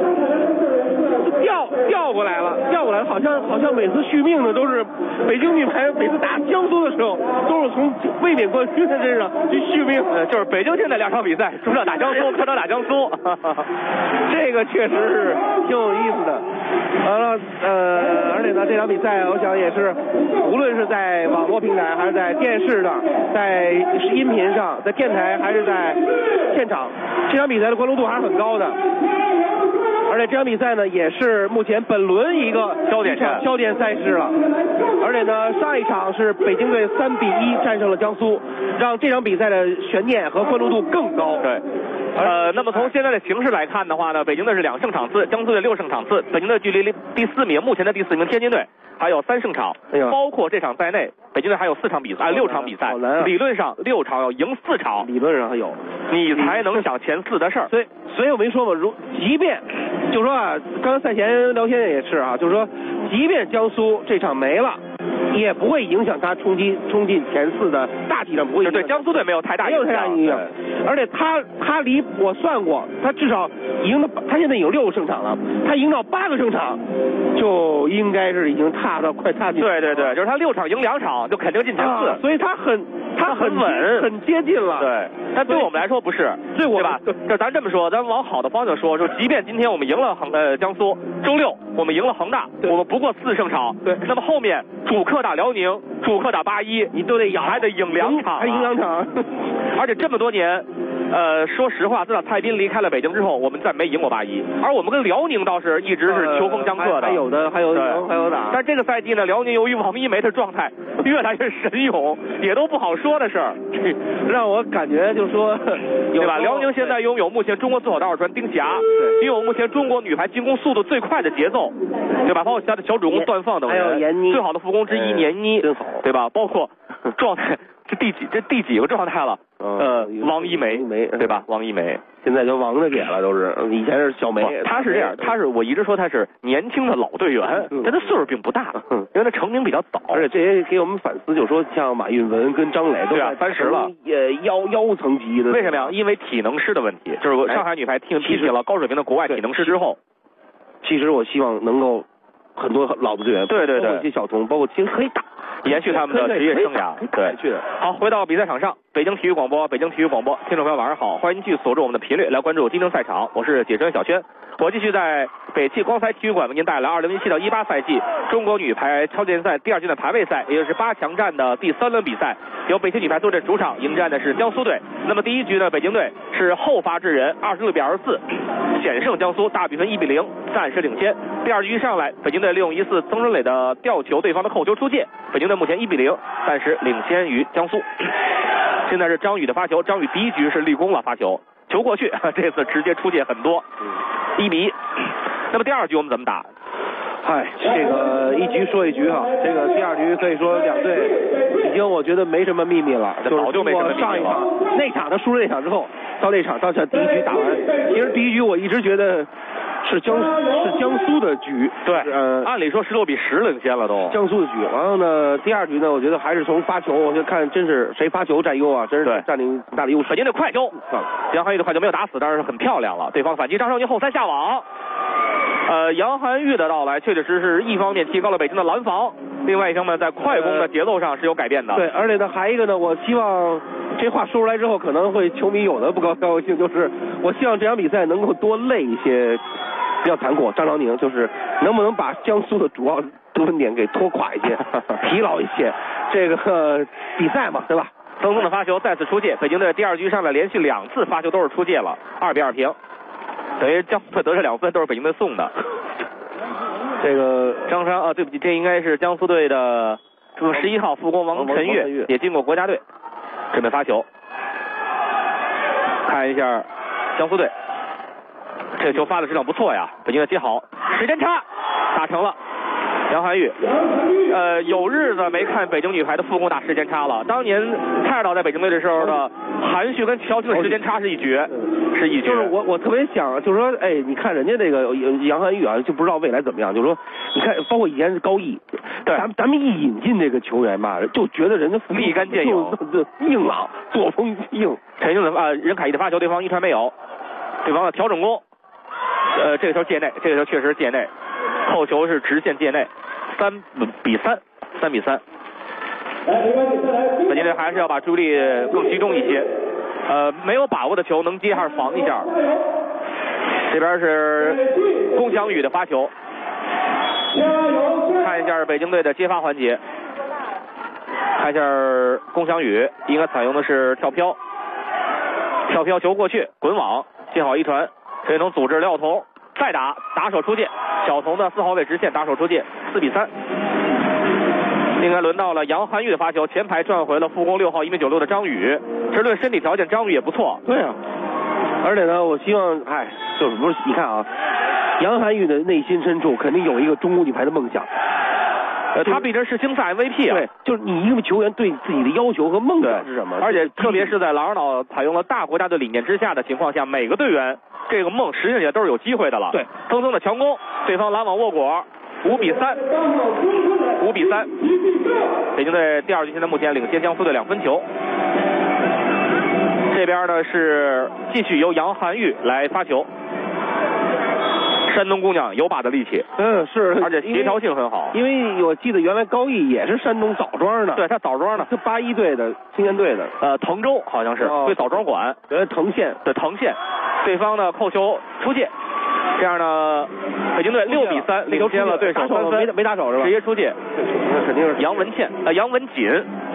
调过来了，好像每次续命呢都是北京女排每次打江苏的时候，都是从卫冕冠军的身上去续命。 就是北京现在2场比赛，主场打江苏，客场打江苏， 这个确实是挺有意思的。完了，而且呢，这场比赛我想也是，无论是在网络平台还是在电视上，在音频上，在电台还是在现场，这场比赛的关注度还是很高的。而且这场比赛呢，也是目前本轮一个焦点赛事了。而且呢，上一场是北京队3-1战胜了江苏，让这场比赛的悬念和关注度更高。 对， 那么从现在的形势来看的话呢，北京队是2胜场次，江苏队6胜场次，北京队距离第4名，目前的第4名天津队还有3胜场，包括这场在内，北京队还有6场比赛，理论上6场要赢4场， 理论上还有， 你才能想前4的事儿。 所以我没说嘛，即便就说啊，刚才赛前聊天也是啊，就是说，即便江苏这场没了，也不会影响他冲进前4的大体上不会影响。 对，江苏队没有太大影响，而且他离我算过，他至少赢了，他现在有6个胜场了，他赢到8个胜场，就应该是已经快踏进。 对，就是他6场赢2场，就肯定进前4， 所以他很稳，很接近了。 对，但对我们来说不是，对吧？就咱这么说，咱往好的方向说，就即便今天我们赢了江苏，周6我们赢了恒大，我们不过4胜场， 对， 那么后面主客打辽宁，主客打81， 你都得还得赢2场， 还赢2场， 而且这么多年。说实话，自打蔡斌离开了北京之后，我们再没赢过81，而我们跟辽宁倒是一直是球风相克的， 还有打。 但这个赛季呢，辽宁由于王一梅的状态越来越神勇，也都不好说的事儿， 让我感觉就是说， 对吧？辽宁现在拥有目前中国最好的2传丁霞，拥有目前中国女排进攻速度最快的节奏，对吧？包括其他的小主攻段放等人，最好的副攻之一闫妮， 真好， 对吧？包括状态。这第几个状态了？王一梅，对吧？王一梅现在就王大姐了，都是以前是小梅。 她是这样，我一直说她是年轻的老队员，但她岁数并不大，因为她成名比较早。 而且这也给我们反思，就是说像马韵文跟张磊都 30了， 腰层级的。 为什么呀？因为体能师的问题，就是上海女排批起了高水平的国外体能师之后， 其实我希望能够很多老的队员， 对， 包括一些小童，包括其实可以打。 延续他们的职业生涯，对，好，回到比赛场上，北京体育广播，听众朋友晚上好，欢迎继续锁住我们的频率来关注今天赛场，我是解说员小轩，我继续在北汽光彩体育馆为您带来2017到18赛季中国女排超级联赛第2阶段排位赛，也就是8强战的第3轮比赛，由北汽女排坐镇主场迎战的是江苏队。那么第一局呢，北京队是后发制人，26比24险胜江苏，大比分1比0，暂时领先。第2局上来，北京队利用疑似曾春磊的吊球，对方的扣球出界，北京队目前1比0，暂时领先于江苏。现在是张宇的发球，张宇第一局是立功了，发球过去，这次直接出界很多，1比1。那么第2局我们怎么打？ 这个一局说一局哈，这个第2局可以说两队已经我觉得没什么秘密了， 早就没什么秘密了。 上一场那场他输了那场之后，到这场第一局打完，其实第一局我一直觉得是江苏的局， 对，按理说16比10领先了都， 江苏的局。然后呢，第2局呢，我觉得还是从发球，我就看真是谁发球占优啊，真是占领大的优势。 北京的快球，杨涵玉的快球没有打死，但是很漂亮了。对方反击，张少宁后塞下网。杨涵玉的到来确确实实一方面提高了北京的拦防，另外一方面在快攻的节奏上是有改变的。 对，而且呢还一个呢，我希望这话说出来之后，可能会球迷有的不高兴，就是我希望这场比赛能够多累一些，比较残酷。张少宁就是能不能把江苏的主要得分点给拖垮一些，疲劳一些。这个比赛嘛，对吧？ 曾聪的发球再次出界，北京队第2局上来连续2次发球都是出界了，2比2平。等于江苏队得这2分都是北京队送的。 这个张商对不起，这应该是江苏队的11号副攻王晨月，也进过国家队，准备发球。看一下江苏队，这个球发的质量不错呀，北京队接好，时间差打成了。杨涵玉，有日子没看北京女排的副攻打时间差了。当年蔡指导在北京队的时候的韩旭跟乔青的时间差是一绝， 就是我特别想，就是说，你看人家那个杨涵玉啊，就不知道未来怎么样。就是说，你看，包括以前是高毅， 对， 咱们一引进这个球员吧，就觉得人家立竿见影， 硬朗，作风硬。 陈兴的任凯毅的发球，对方一传没有，对方的调整攻，这个球界内，这个球确实界内。扣球是直线界内，3比3。北京队还是要把注意力更集中一些，没有把握的球能接还是防一下。这边是龚翔宇的发球，看一下北京队的接发环节，看一下龚翔宇应该采用的是跳飘球过去滚网，接好一传，陈伟彤组织廖彤再打手出界。小童的4号位直线打手出界，4比3。应该轮到了杨涵玉的发球，前排转回了副攻6号1.96米的张宇。这论身体条件，张宇也不错。 对啊， 而且呢，我希望，就是不是你看啊，杨涵玉的内心深处肯定有一个中国女排的梦想。 他毕竟是星赛 MVP 啊。 对，就是你一个球员对自己的要求和梦想是什么？ 而且特别是在郎尔岛采用了大国家队理念之下的情况下，每个队员这个梦实际上也都是有机会的了。 对， 蹭蹭的强攻，对方拦网握果，5比3，5比3。北京队第二局现在目前领先江苏队2分球。这边呢是继续由杨涵玉来发球。山东姑娘有把的力气， 是， 而且协调性很好。 因为我记得原来高毅也是山东枣庄的， 对，他枣庄的， 他81队的青年队的， 滕州好像是归枣庄管， 滕县对滕县，对方呢扣球出界，这样呢，北京队6比3领先了对手3分， 没打手是吧？ 直接出界， 那肯定是杨文倩，杨文锦，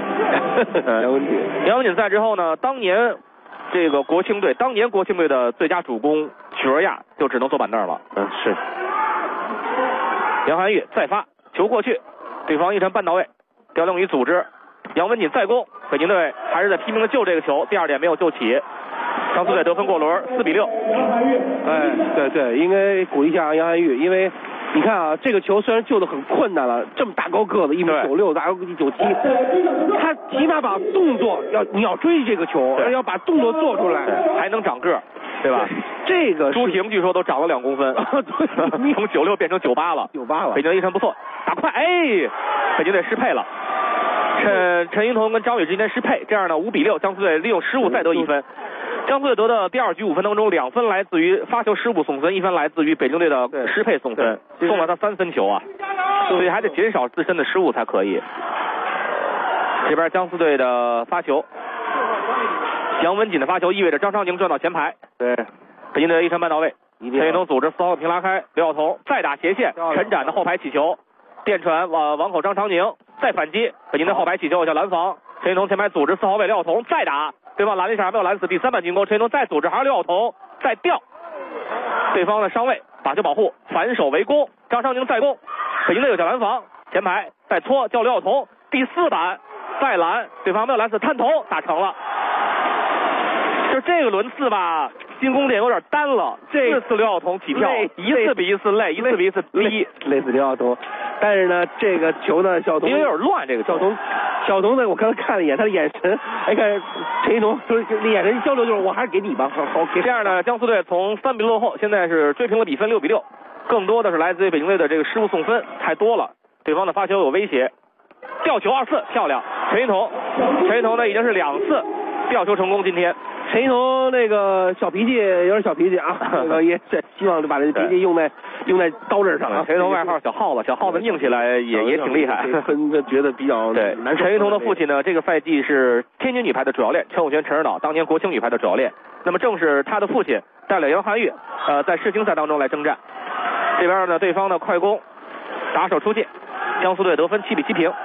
杨文锦赛之后呢，当年国青队的最佳主攻许若亚就只能坐板凳了。 是。 杨涵玉再发球过去，对方一传半到位，刁凌宇组织，杨文锦再攻，北京队还是在拼命的救这个球，第二点没有救起。江苏队得分过轮，4比6。 对，应该鼓励一下杨涵玉，因为你看啊，这个球虽然救得很困难了，这么大高个子1.96米，大高1.97，他起码把动作你要追这个球，要把动作做出来， 还能长个，对吧？ 这个朱婷据说都长了2公分，从96变成98了。北京一传不错，打快，北京队失配了。陈英彤跟张宇之间失配，这样呢5比6，江苏队利用失误再得1分。江苏队得的第二局5分当中，2分来自于发球失误送分，1分来自于北京队的失配送分，送了他3分球啊，所以还得减少自身的失误才可以。这边江苏队的发球，杨文锦的发球意味着张昌宁转到前排， 对， 北京队一传半到位，陈英彤组织4号平拉开，刘晓彤再打斜线，陈展的后排起球，电传网口张昌宁再反击，北京队后排起球叫拦防，陈英彤前排组织4号位刘晓彤再打。对方拦了一下没有拦死，第3板进攻，陈英彤再组织还是刘晓彤再吊，对方的上位把球保护，反手围攻，张昌宁再攻，北京队有叫拦防，前排再搓叫刘晓彤，第4板再拦，对方没有拦死，探头打成了。就这个轮次吧，进攻点有点单了，4次刘晓彤起跳，一次比一次累，一次比一次低， 累死刘晓彤。但是呢，这个球呢，晓彤因为有点乱，这个晓彤呢，我刚才看了一眼他的眼神，看陈一彤就是眼神交流，就是我还是给你吧，好给。 这样呢，江苏队从3比落后，现在是追平了比分6比6，更多的是来自于北京队的这个失误送分太多了，对方的发球有威胁，吊球2次漂亮，陈一彤呢已经是2次吊球成功，今天。 陈一彤那个小脾气有点小脾气啊，也希望把这脾气用在刀刃上啊。 陈一彤外号小耗子，小耗子拧起来也挺厉害， 觉得比较对。陈一彤的父亲呢，这个赛季是天津女排的主教练陈永泉、陈指导，当年国青女排的主教练。那么正是他的父亲带领杨涵玉在世青赛当中来征战。这边呢，对方的快攻打手出界，江苏队得分7比7平。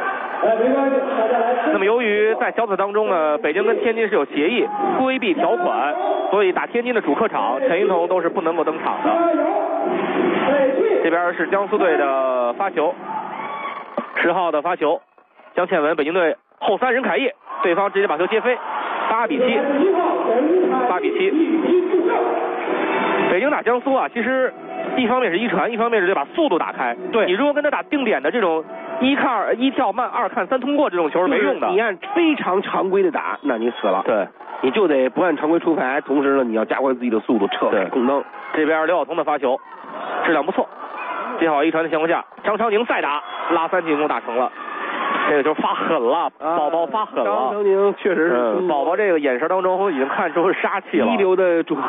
那么由于在小组当中呢，北京跟天津是有协议规避条款，所以打天津的主客场，陈一彤都是不能够登场的。这边是江苏队的发球，10号的发球，江倩文，北京队后3任凯烨，对方直接把球接飞，8比7。北京打江苏啊，其实一方面是一传，一方面是得把速度打开。 对， 你如果跟他打定点的这种一跳慢2看3通过这种球是没用的。 你按非常常规的打，那你死了。 对， 你就得不按常规出牌，同时呢，你要加快自己的速度，撤开空当。 这边刘晓彤的发球质量不错，接好一传的情况下，张昌宁再打，拉3进攻打成了。这个球发狠了，宝宝发狠了。 张昌宁确实是， 宝宝这个眼神当中已经看出杀气了。 一流的主。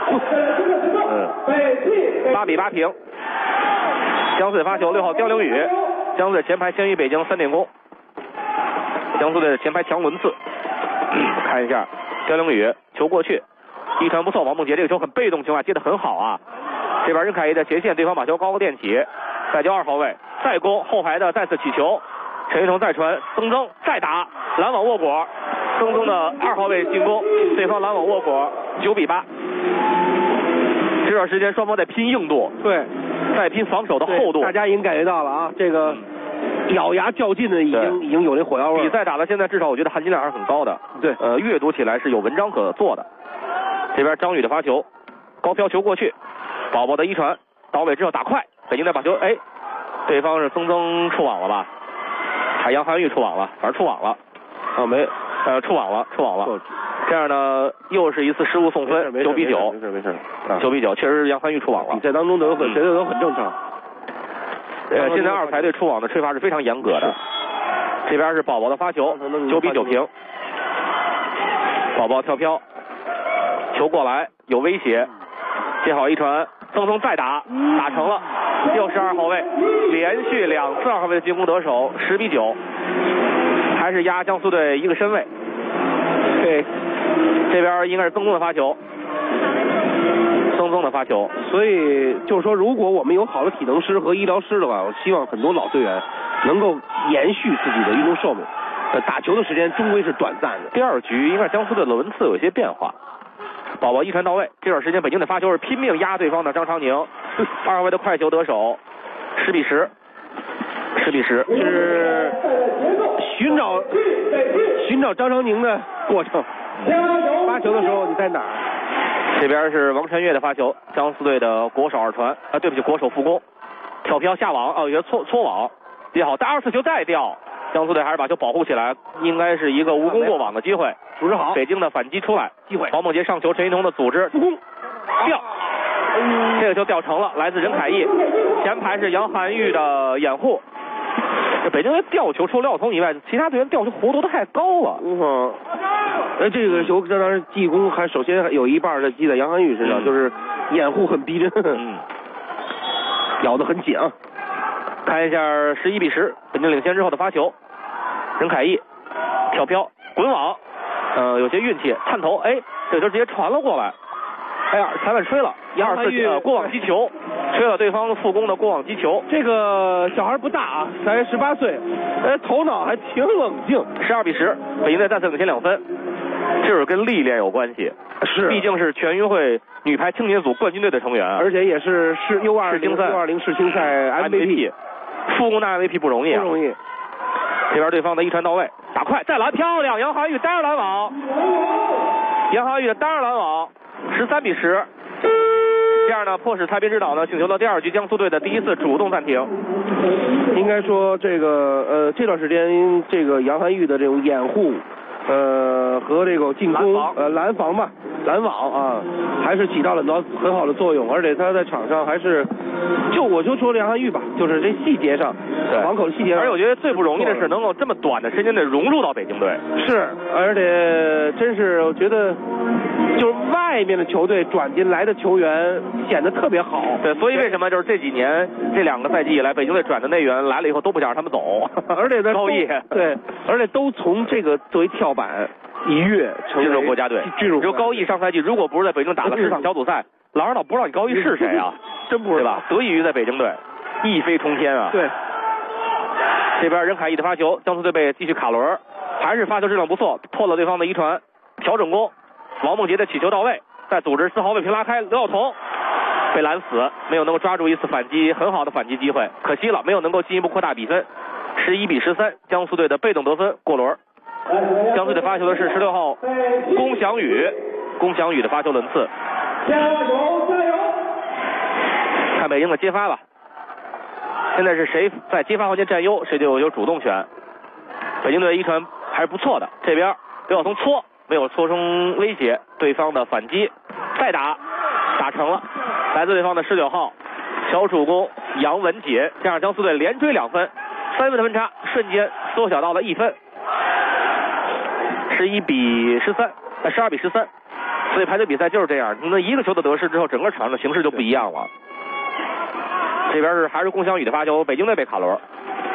8比8平。江苏队发球，6号刁凌宇，江苏队前排先于北京3点攻。江苏队的前排强轮次，看一下刁凌宇球过去，一传不错，王梦洁这个球很被动情况下接得很好啊。这边任凯烨的斜线，对方把球高高垫起，再交2号位，再攻后排的再次起球。陈一彤再传，曾再打，拦网握果，曾的2号位进攻，对方拦网握果，9比8。这段时间双方在拼硬度， 对， 在拼防守的厚度， 大家已经感觉到了啊，这个咬牙较劲的已经有那火药味。 比赛打到现在，至少我觉得含金量还是很高的。 对， 阅读起来是有文章可做的。 这边张宇的发球，高飘球过去，宝宝的一传到位之后打快，北京队把球对方是曾触网了吧？还杨涵玉触网了，反正触网了。触网了。这样呢，又是一次失误送分，9比9。 没事。 9比9，确实是杨涵玉触网了。 比赛当中绝对都很正常。 现在二排对触网的吹罚是非常严格的。这边是宝宝的发球，9比9平。宝宝跳飘，球过来有威胁，接好一传，曾再打成了。又是2号位，连续2次2号位的进攻得手，10比9，还是压江苏队一个身位。对，这边应该是曾的发球，曾的发球。 所以就是说，如果我们有好的体能师和医疗师的话，我希望很多老队员能够延续自己的运动寿命。打球的时间终归是短暂的。 第二局应该江苏队的轮次有一些变化。宝宝一传到位，这段时间北京的发球是拼命压对方的张常宁，2号位的快球得手，10比10， 是寻找张常宁的过程。发球的时候你在哪儿？ 这边是王晨月的发球，江苏队的国手2传，对不起，国手副攻，跳飘下网，有些搓网，接好，第2次球再掉。江苏队还是把球保护起来，应该是一个无功过网的机会。 组织好， 北京的反击出来， 机会。 黄梦洁上球，陈一彤的组织，助攻，掉，这个球掉成了，来自任凯毅，前排是杨涵玉的掩护。这北京队吊球除了廖彤以外，其他队员吊球弧度都太高了。 这个球当然进攻还首先有一半是击在杨涵玉身上，就是掩护很逼真，咬得很紧啊。 看一下11比10，北京领先之后的发球，任凯毅跳飘滚网，有些运气，探头，这球直接传了过来，裁判吹了，1、2次过网击球，吹了对方副攻的过网击球。 这个小孩不大啊，才18岁，头脑还挺冷静。 12比10，北京队再次领先2分，这是跟历练有关系， 是， 毕竟是全运会女排青年组冠军队的成员， 而且也是U20世青赛 MVP。 副攻的 MVP 不容易， 不容易。 这边对方的一传到位，打快再拦，漂亮！杨涵玉单人拦网，杨涵玉的单人拦网，13比10。这样呢，迫使蔡斌指导呢请求了第2局江苏队的第1次主动暂停。 应该说这个这段时间这个杨涵玉的这种掩护，和这个进攻拦网啊，还是起到了很好的作用，而且他在场上还是，我就说杨涵玉吧，就是这细节上，防口的细节上。 而且我觉得最不容易的是能够这么短的时间内融入到北京队。 是，而且真是我觉得，就是外面的球队转进来的球员显得特别好。 对，所以为什么就是这几年这2个赛季以来，北京队转的内援来了以后都不想让他们走， 而且高毅对，而且都从这个作为跳板一跃进入国家队。就高毅上赛季如果不是在北京打了10场小组赛，老师导不知道你高毅是谁啊？ 真不知道， 对吧？得益于在北京队一飞冲天啊！ 对， 这边任凯毅的发球，江苏队被继续卡轮，还是发球质量不错，破了对方的一传，调整攻，王梦洁的起球到位，再组织4号位平拉开，刘晓彤被拦死，没有能够抓住一次反击，很好的反击机会，可惜了，没有能够进一步扩大比分，11比13，江苏队的被动得分过轮。江苏队发球的是16号龚翔宇的发球轮次。 加油！ 看北京的接发吧，现在是谁在接发环节占优，谁就有主动权。北京队一传还是不错的，这边刘晓彤搓没有搓成威胁，对方的反击再打成了，来自对方的19号小主攻杨文锦，这样江苏队连追2分，3分的分差瞬间缩小到了1分，11比13，12比13。所以排球比赛就是这样，那一个球的得失之后，整个场上的形势就不一样了。这边还是龚翔宇的发球，北京队被卡轮。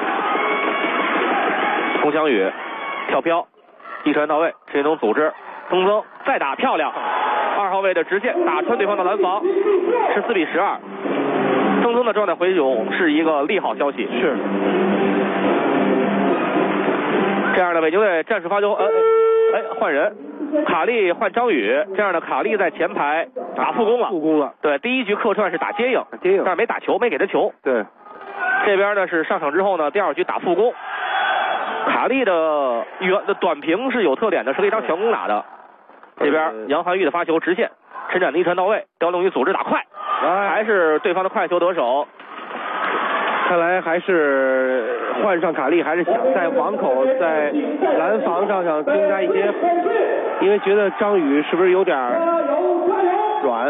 龚翔宇跳飘，一传到位，陈一东组织，曾再打漂亮，2号位的直线打穿对方的拦防，14比12。曾的状态回勇是一个利好消息。 是。 这样的北京队战术发球，换人。卡利换张宇，这样的卡利在前排打副攻了。对，第1局客串是打接应，但是没打球，没给他球。 对， 这边呢是上场之后呢，第2局打副攻。卡利的短平是有特点的，是可以当全攻打的。这边杨涵玉的发球直线， 伸展的一传到位，刁龙鱼组织打快，还是对方的快球得手。 看来还是换上卡利，还是想在网口、在拦防上增加一些，因为觉得张宇是不是有点软。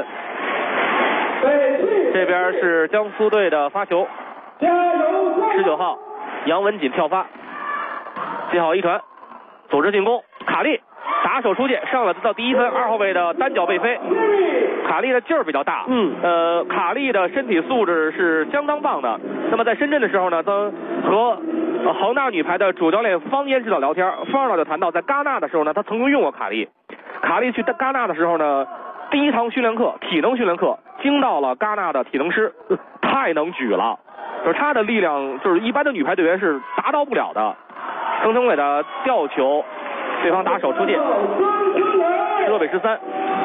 这边是江苏队的发球，19号杨文锦跳发，接好一传，组织进攻，卡利打手出界，上了到第1分，2号位的单脚背飞。卡利的劲儿比较大，卡利的身体素质是相当棒的。那么在深圳的时候呢，他和恒大女排的主教练方嫣指导聊天，方指导就谈到，在戛纳的时候呢，他曾经用过卡利。卡利去戛纳的时候呢，第一堂训练课，体能训练课，惊到了戛纳的体能师，太能举了，就是他的力量，就是一般的女排队员是达到不了的。曾经伟的吊球，对方打手出界，16比13。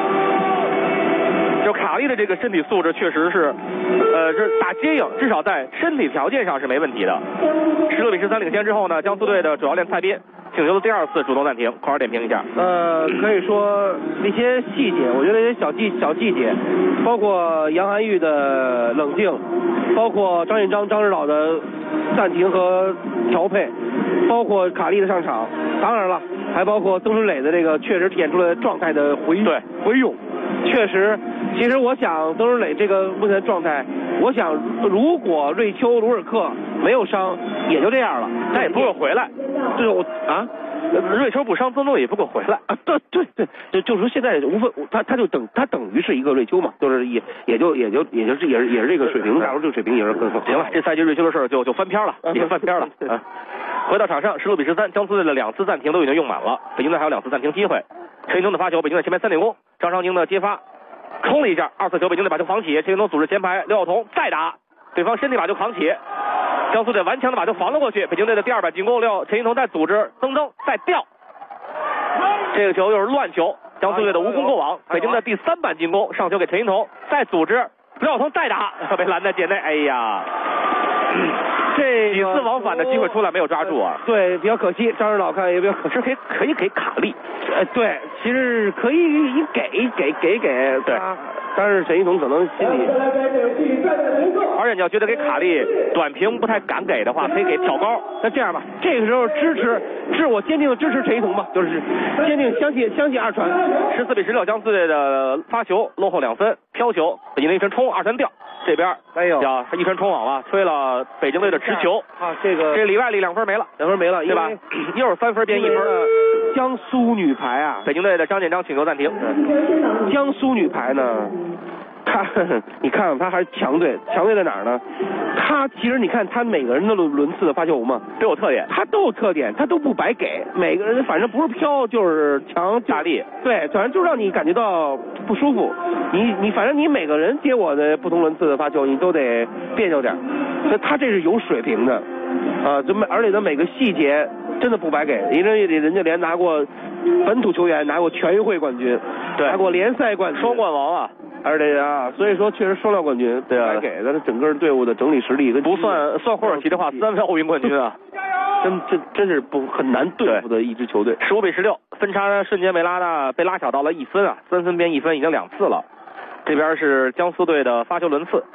就卡利的这个身体素质确实是，这打接应至少在身体条件上是没问题的。16比13领先之后呢，江苏队的主教练蔡斌请求的第2次主动暂停，括号点评一下。 可以说那些细节，我觉得那些小细节，包括杨涵玉的冷静，包括张锦章、张指导的暂停和调配，包括卡利的上场，当然了，还包括曾春磊的这个确实体现出来状态的回勇。确实，其实我想曾春磊这个目前的状态，我想如果瑞秋、卢尔克没有伤，也就这样了， 他也不会回来。 对， 瑞秋不伤，曾宗也不会回来。 对，就说现在无非他等于是一个瑞秋嘛，就是也是这个水平，假如这个水平也是很好。 行了，这赛季瑞秋的事儿就翻篇了，也翻篇了。回到场上，16比13，江苏队的2次暂停都已经用满了，北京队还有2次暂停机会。陈云东的发球，北京队前排3点攻，张尚京的接发，冲了一下，2次球，北京队把球防起，陈云东组织前排，刘晓彤再打，对方身体把球扛起，江苏队顽强的把球防了过去，北京队的第2板进攻，陈云彤再组织增再吊，这个球又是乱球，江苏队的无功过网，北京的第3板进攻，上球给陈云彤，再组织刘晓彤再打，被拦在界内，哎呀。这几次往返的机会出来没有抓住啊？ 对，比较可惜。张指导看也比较可惜， 可以给卡利。 对，其实可以给。 对， 但是陈一彤可能心里， 而且你要觉得给卡利短平不太敢给的话，可以给挑高。 那这样吧，这个时候我坚定的支持陈一彤吧，就是坚定相信二传。 14比16，江苏队的发球落后2分，飘球，北京队一传冲，2传吊。这边叫一传冲网了，吹了北京队的持球啊，这里外里2分没了 ，2分没了， 对吧？又是3分变1分。 江苏女排啊， 北京队的张建章请求暂停。 江苏女排呢，你看她还是强队，强队在哪儿呢？她其实你看她每个人的轮次的发球嘛， 都有特点， 她都有特点，她都不白给，每个人反正不是飘就是强大力， 对，反正就让你感觉到不舒服。你反正你每个人接我的不同轮次的发球，你都得别扭点，所以她这是有水平的，而且她每个细节真的不白给，因为人家连拿过本土球员，拿过全运会冠军， 对， 拿过联赛冠军， 双冠王啊。 而且所以说确实双料冠军， 对啊， 给咱整个队伍的整体实力跟不算霍尔奇的话，3分奥运冠军啊， 真是很难对付的一支球队。 15比16，分差瞬间被拉小到了1分啊，3分变1分已经2次了。这边是江苏队的发球轮次，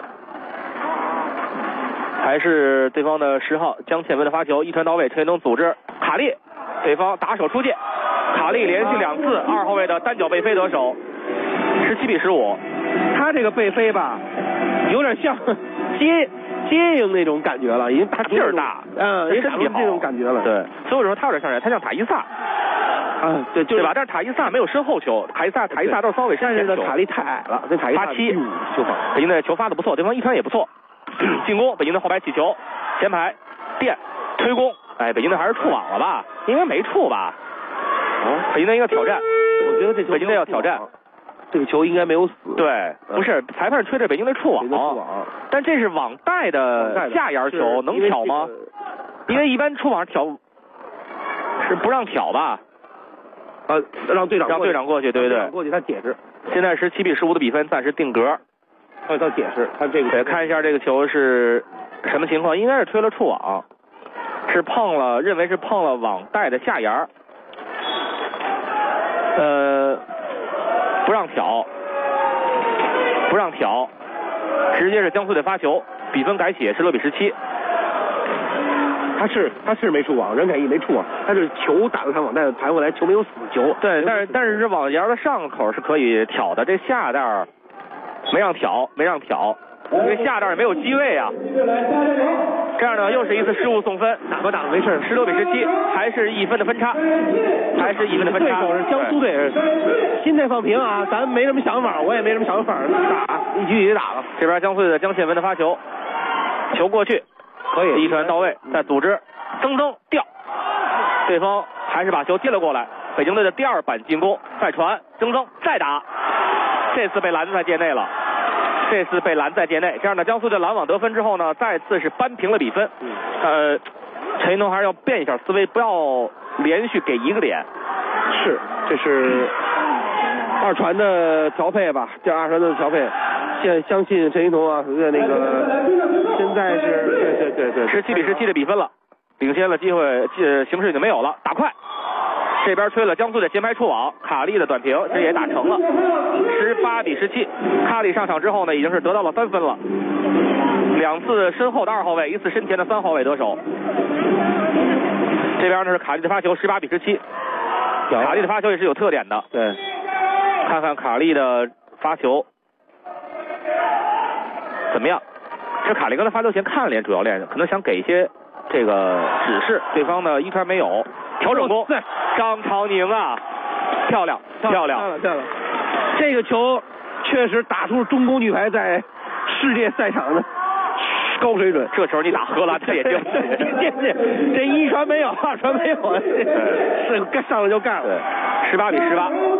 还是对方的10号江倩文的发球，一传到位，陈云东组织卡利，对方打手出界，卡利连续2次2号位的单脚背飞得手，17比15。 他这个背飞吧，有点像接应那种感觉了，已经打劲儿大， 也打出这种感觉了。 对，所以我说他有点像谁？他像塔伊萨。对吧？但是塔伊萨没有身后球，塔伊萨都是稍微身前球。 但是呢，卡利太矮了，这塔伊萨 87球法。北京队球发的不错，对方一传也不错。进攻，北京队后排起球，前排垫推攻，北京队还是触网了吧？应该没触吧？北京队应该挑战， 我觉得这北京队要挑战。 这个球应该没有死。 对，不是裁判吹着北京队触网，但这是网带的下沿球，能挑吗？因为一般触网挑是不让挑吧？ 让队长过去，对， 过去他解释。 现在是7比15的比分，暂时定格。 他解释，他这个对，看一下这个球是什么情况？应该是推了触网，是认为是碰了网带的下沿。不让挑， 不让挑，直接是江苏队发球，比分改写16比17。 他是没触网，任凯毅没触网，他是球打到他网袋弹回来，球没有死球。 对，但是这网沿的上口是可以挑的，这下袋没让挑，因为下袋没有机位啊。这样呢，又是一次失误送分， 打没事 ，16比17，还是1分的分差，对手是江苏队，心态放平啊，咱没什么想法，我也没什么想法，打一局一局打了。 这边江苏队的江宪文的发球，球过去， 可以一传到位，再组织，曾掉，对方还是把球接了过来。北京队的第2板进攻，再传，曾再打，这次被拦在界内了。这样呢，江苏队拦网得分之后呢，再次是扳平了比分。陈云东还是要变一下思维，不要连续给一个点。 这是二传的调配吧？这二传的调配，相信陈云东啊，那个现在是对 17比17的比分了，领先了机会，形势已经没有了，打快。这边吹了江苏队前排触网，卡利的短平，这也打成了，18比17。卡利上场之后呢，已经是得到了3分了，2次身后的2号位，1次身前的3号位得手。这边呢是卡利的发球，18比17。卡利的发球也是有特点的， 对， 看看卡利的发球怎么样？这卡利刚才发球前看了眼主教练，可能想给一些这个指示，对方呢一传没有。调整攻，张常宁啊，漂亮！ 这个球确实打出中国女排在世界赛场的高水准。 这球你打荷兰，他也进。 这一传没有，二传没有，是上来就干了。 18比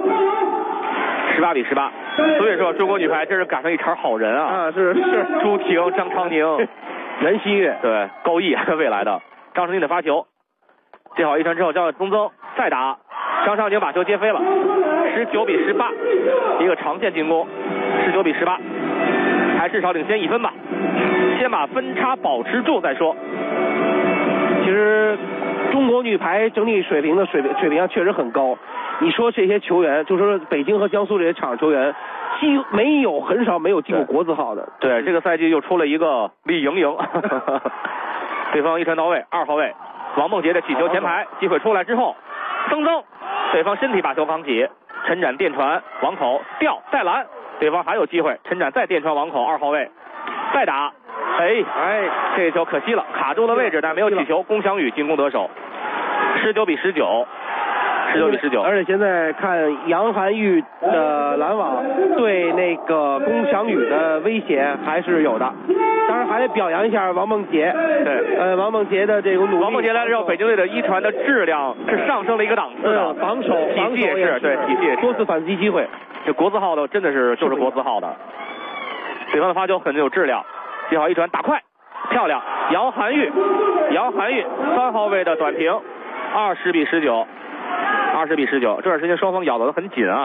18。所以说中国女排真是赶上一茬好人啊！ 是朱婷、张常宁、 袁希月， 对，高毅未来的张常宁的发球。接好一传之后，交给曾再打，张常宁把球接飞了，19比18，一个长线进攻，19比18，还至少领先1分吧，先把分差保持住再说。 其实中国女排整体水平上确实很高。你说这些球员，就说北京和江苏这些场球员，很少没有进过国字号的。 对，这个赛季又出了一个李盈莹，对方一传到位，2号位。王梦洁的起球前排，机会出来之后，曾，对方身体把球扛起，陈展电传网口吊再拦，对方还有机会，陈展再电传网口，2号位再打，这球可惜了，卡住了位置，但没有起球，龚翔宇进攻得手，19比19。 而且现在看杨涵玉的拦网对那个龚翔宇的威胁还是有的。当然还得表扬一下王梦洁， 对， 王梦洁的这个努力。 王梦洁来之后，北京队的一传的质量是上升了一个档次的， 防守也是对，体系也是多次反击机会。 这国字号的真的就是国字号的，对方的发球很有质量，接好一传打快，漂亮，杨涵玉3号位的短平，20比19，这段时间双方咬得很紧啊，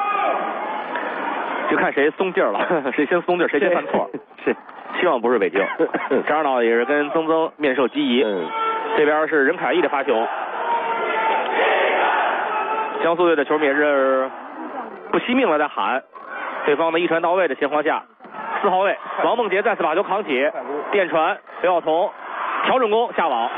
就看谁松劲儿了，谁先松劲儿谁先犯错。 是， 希望不是北京。这样呢也是跟曾面授机宜。这边是任凯毅的发球，江苏队的球迷也是不惜命了在喊，对方的一传到位的情况下，4号位王梦洁再次把球扛起，电传刘晓彤调整攻下网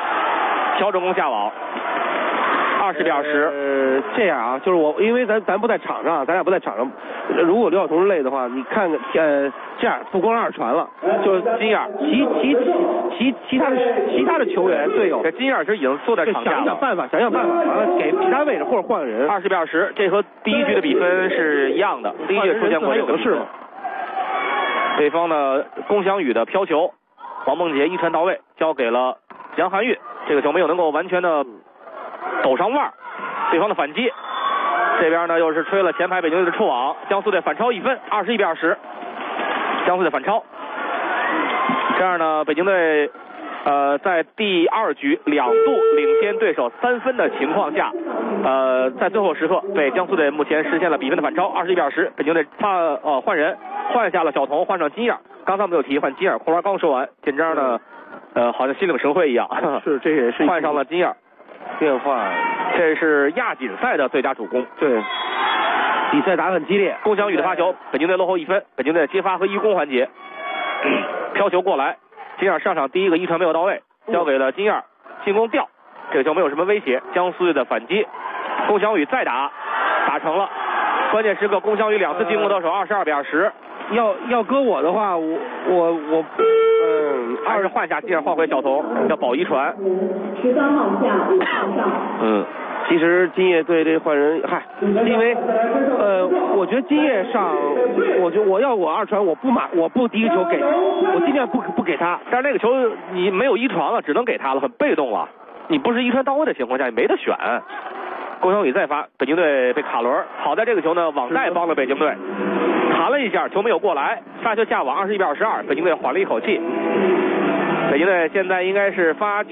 ，20比20。 这样啊，就是因为咱不在场上，咱俩不在场上。如果刘晓彤累的话，你看看，这样不光2传了，就是金燕，其他的球员队友， 这金燕其实已经坐在场下了， 想想办法，完了给其他位置或者换个人。 20比20，这和第一局的比分是一样的，第一局出现过这个事。对方的龚翔宇的飘球，王梦洁一传到位，交给了杨涵玉，这个球没有能够完全的抖上腕，对方的反击，这边呢又是吹了前排北京队的触网，江苏队反超1分，21比20，江苏队反超。这样呢，北京队在第2局2度领先对手3分的情况下，在最后时刻被江苏队目前实现了比分的反超，21比20。北京队换人，换下了小童，换上金燕。刚才我们有提换金燕，空玩刚说完，简章呢好像心领神会一样， 是这也是换上了金燕。 变化， 这是亚锦赛的最佳主攻。 对， 比赛打得很激烈。 龚翔宇的发球，北京队落后1分。北京队接发和移攻环节，飘球过来，金燕上场第一个一传没有到位，交给了金燕，进攻掉，这个球没有什么威胁。江苏队的反击，龚翔宇再打成了。关键时刻，龚翔宇2次进攻得手，22比20。 要搁我的话，我还是换下金燕，换回小童，要保一传。 13号下5号上。 其实金叶队这换人，因为我觉得金叶上，我要我2传，我不第一个球给，我尽量不给他。 但是那个球你没有1传了，只能给他了，很被动了。你不是1传到位的情况下，你没得选。龚翔宇再发，北京队被卡轮，好在这个球呢网带帮了北京队，弹了一下，球没有过来，发球下网21比22，北京队缓了一口气。北京队现在应该是发球。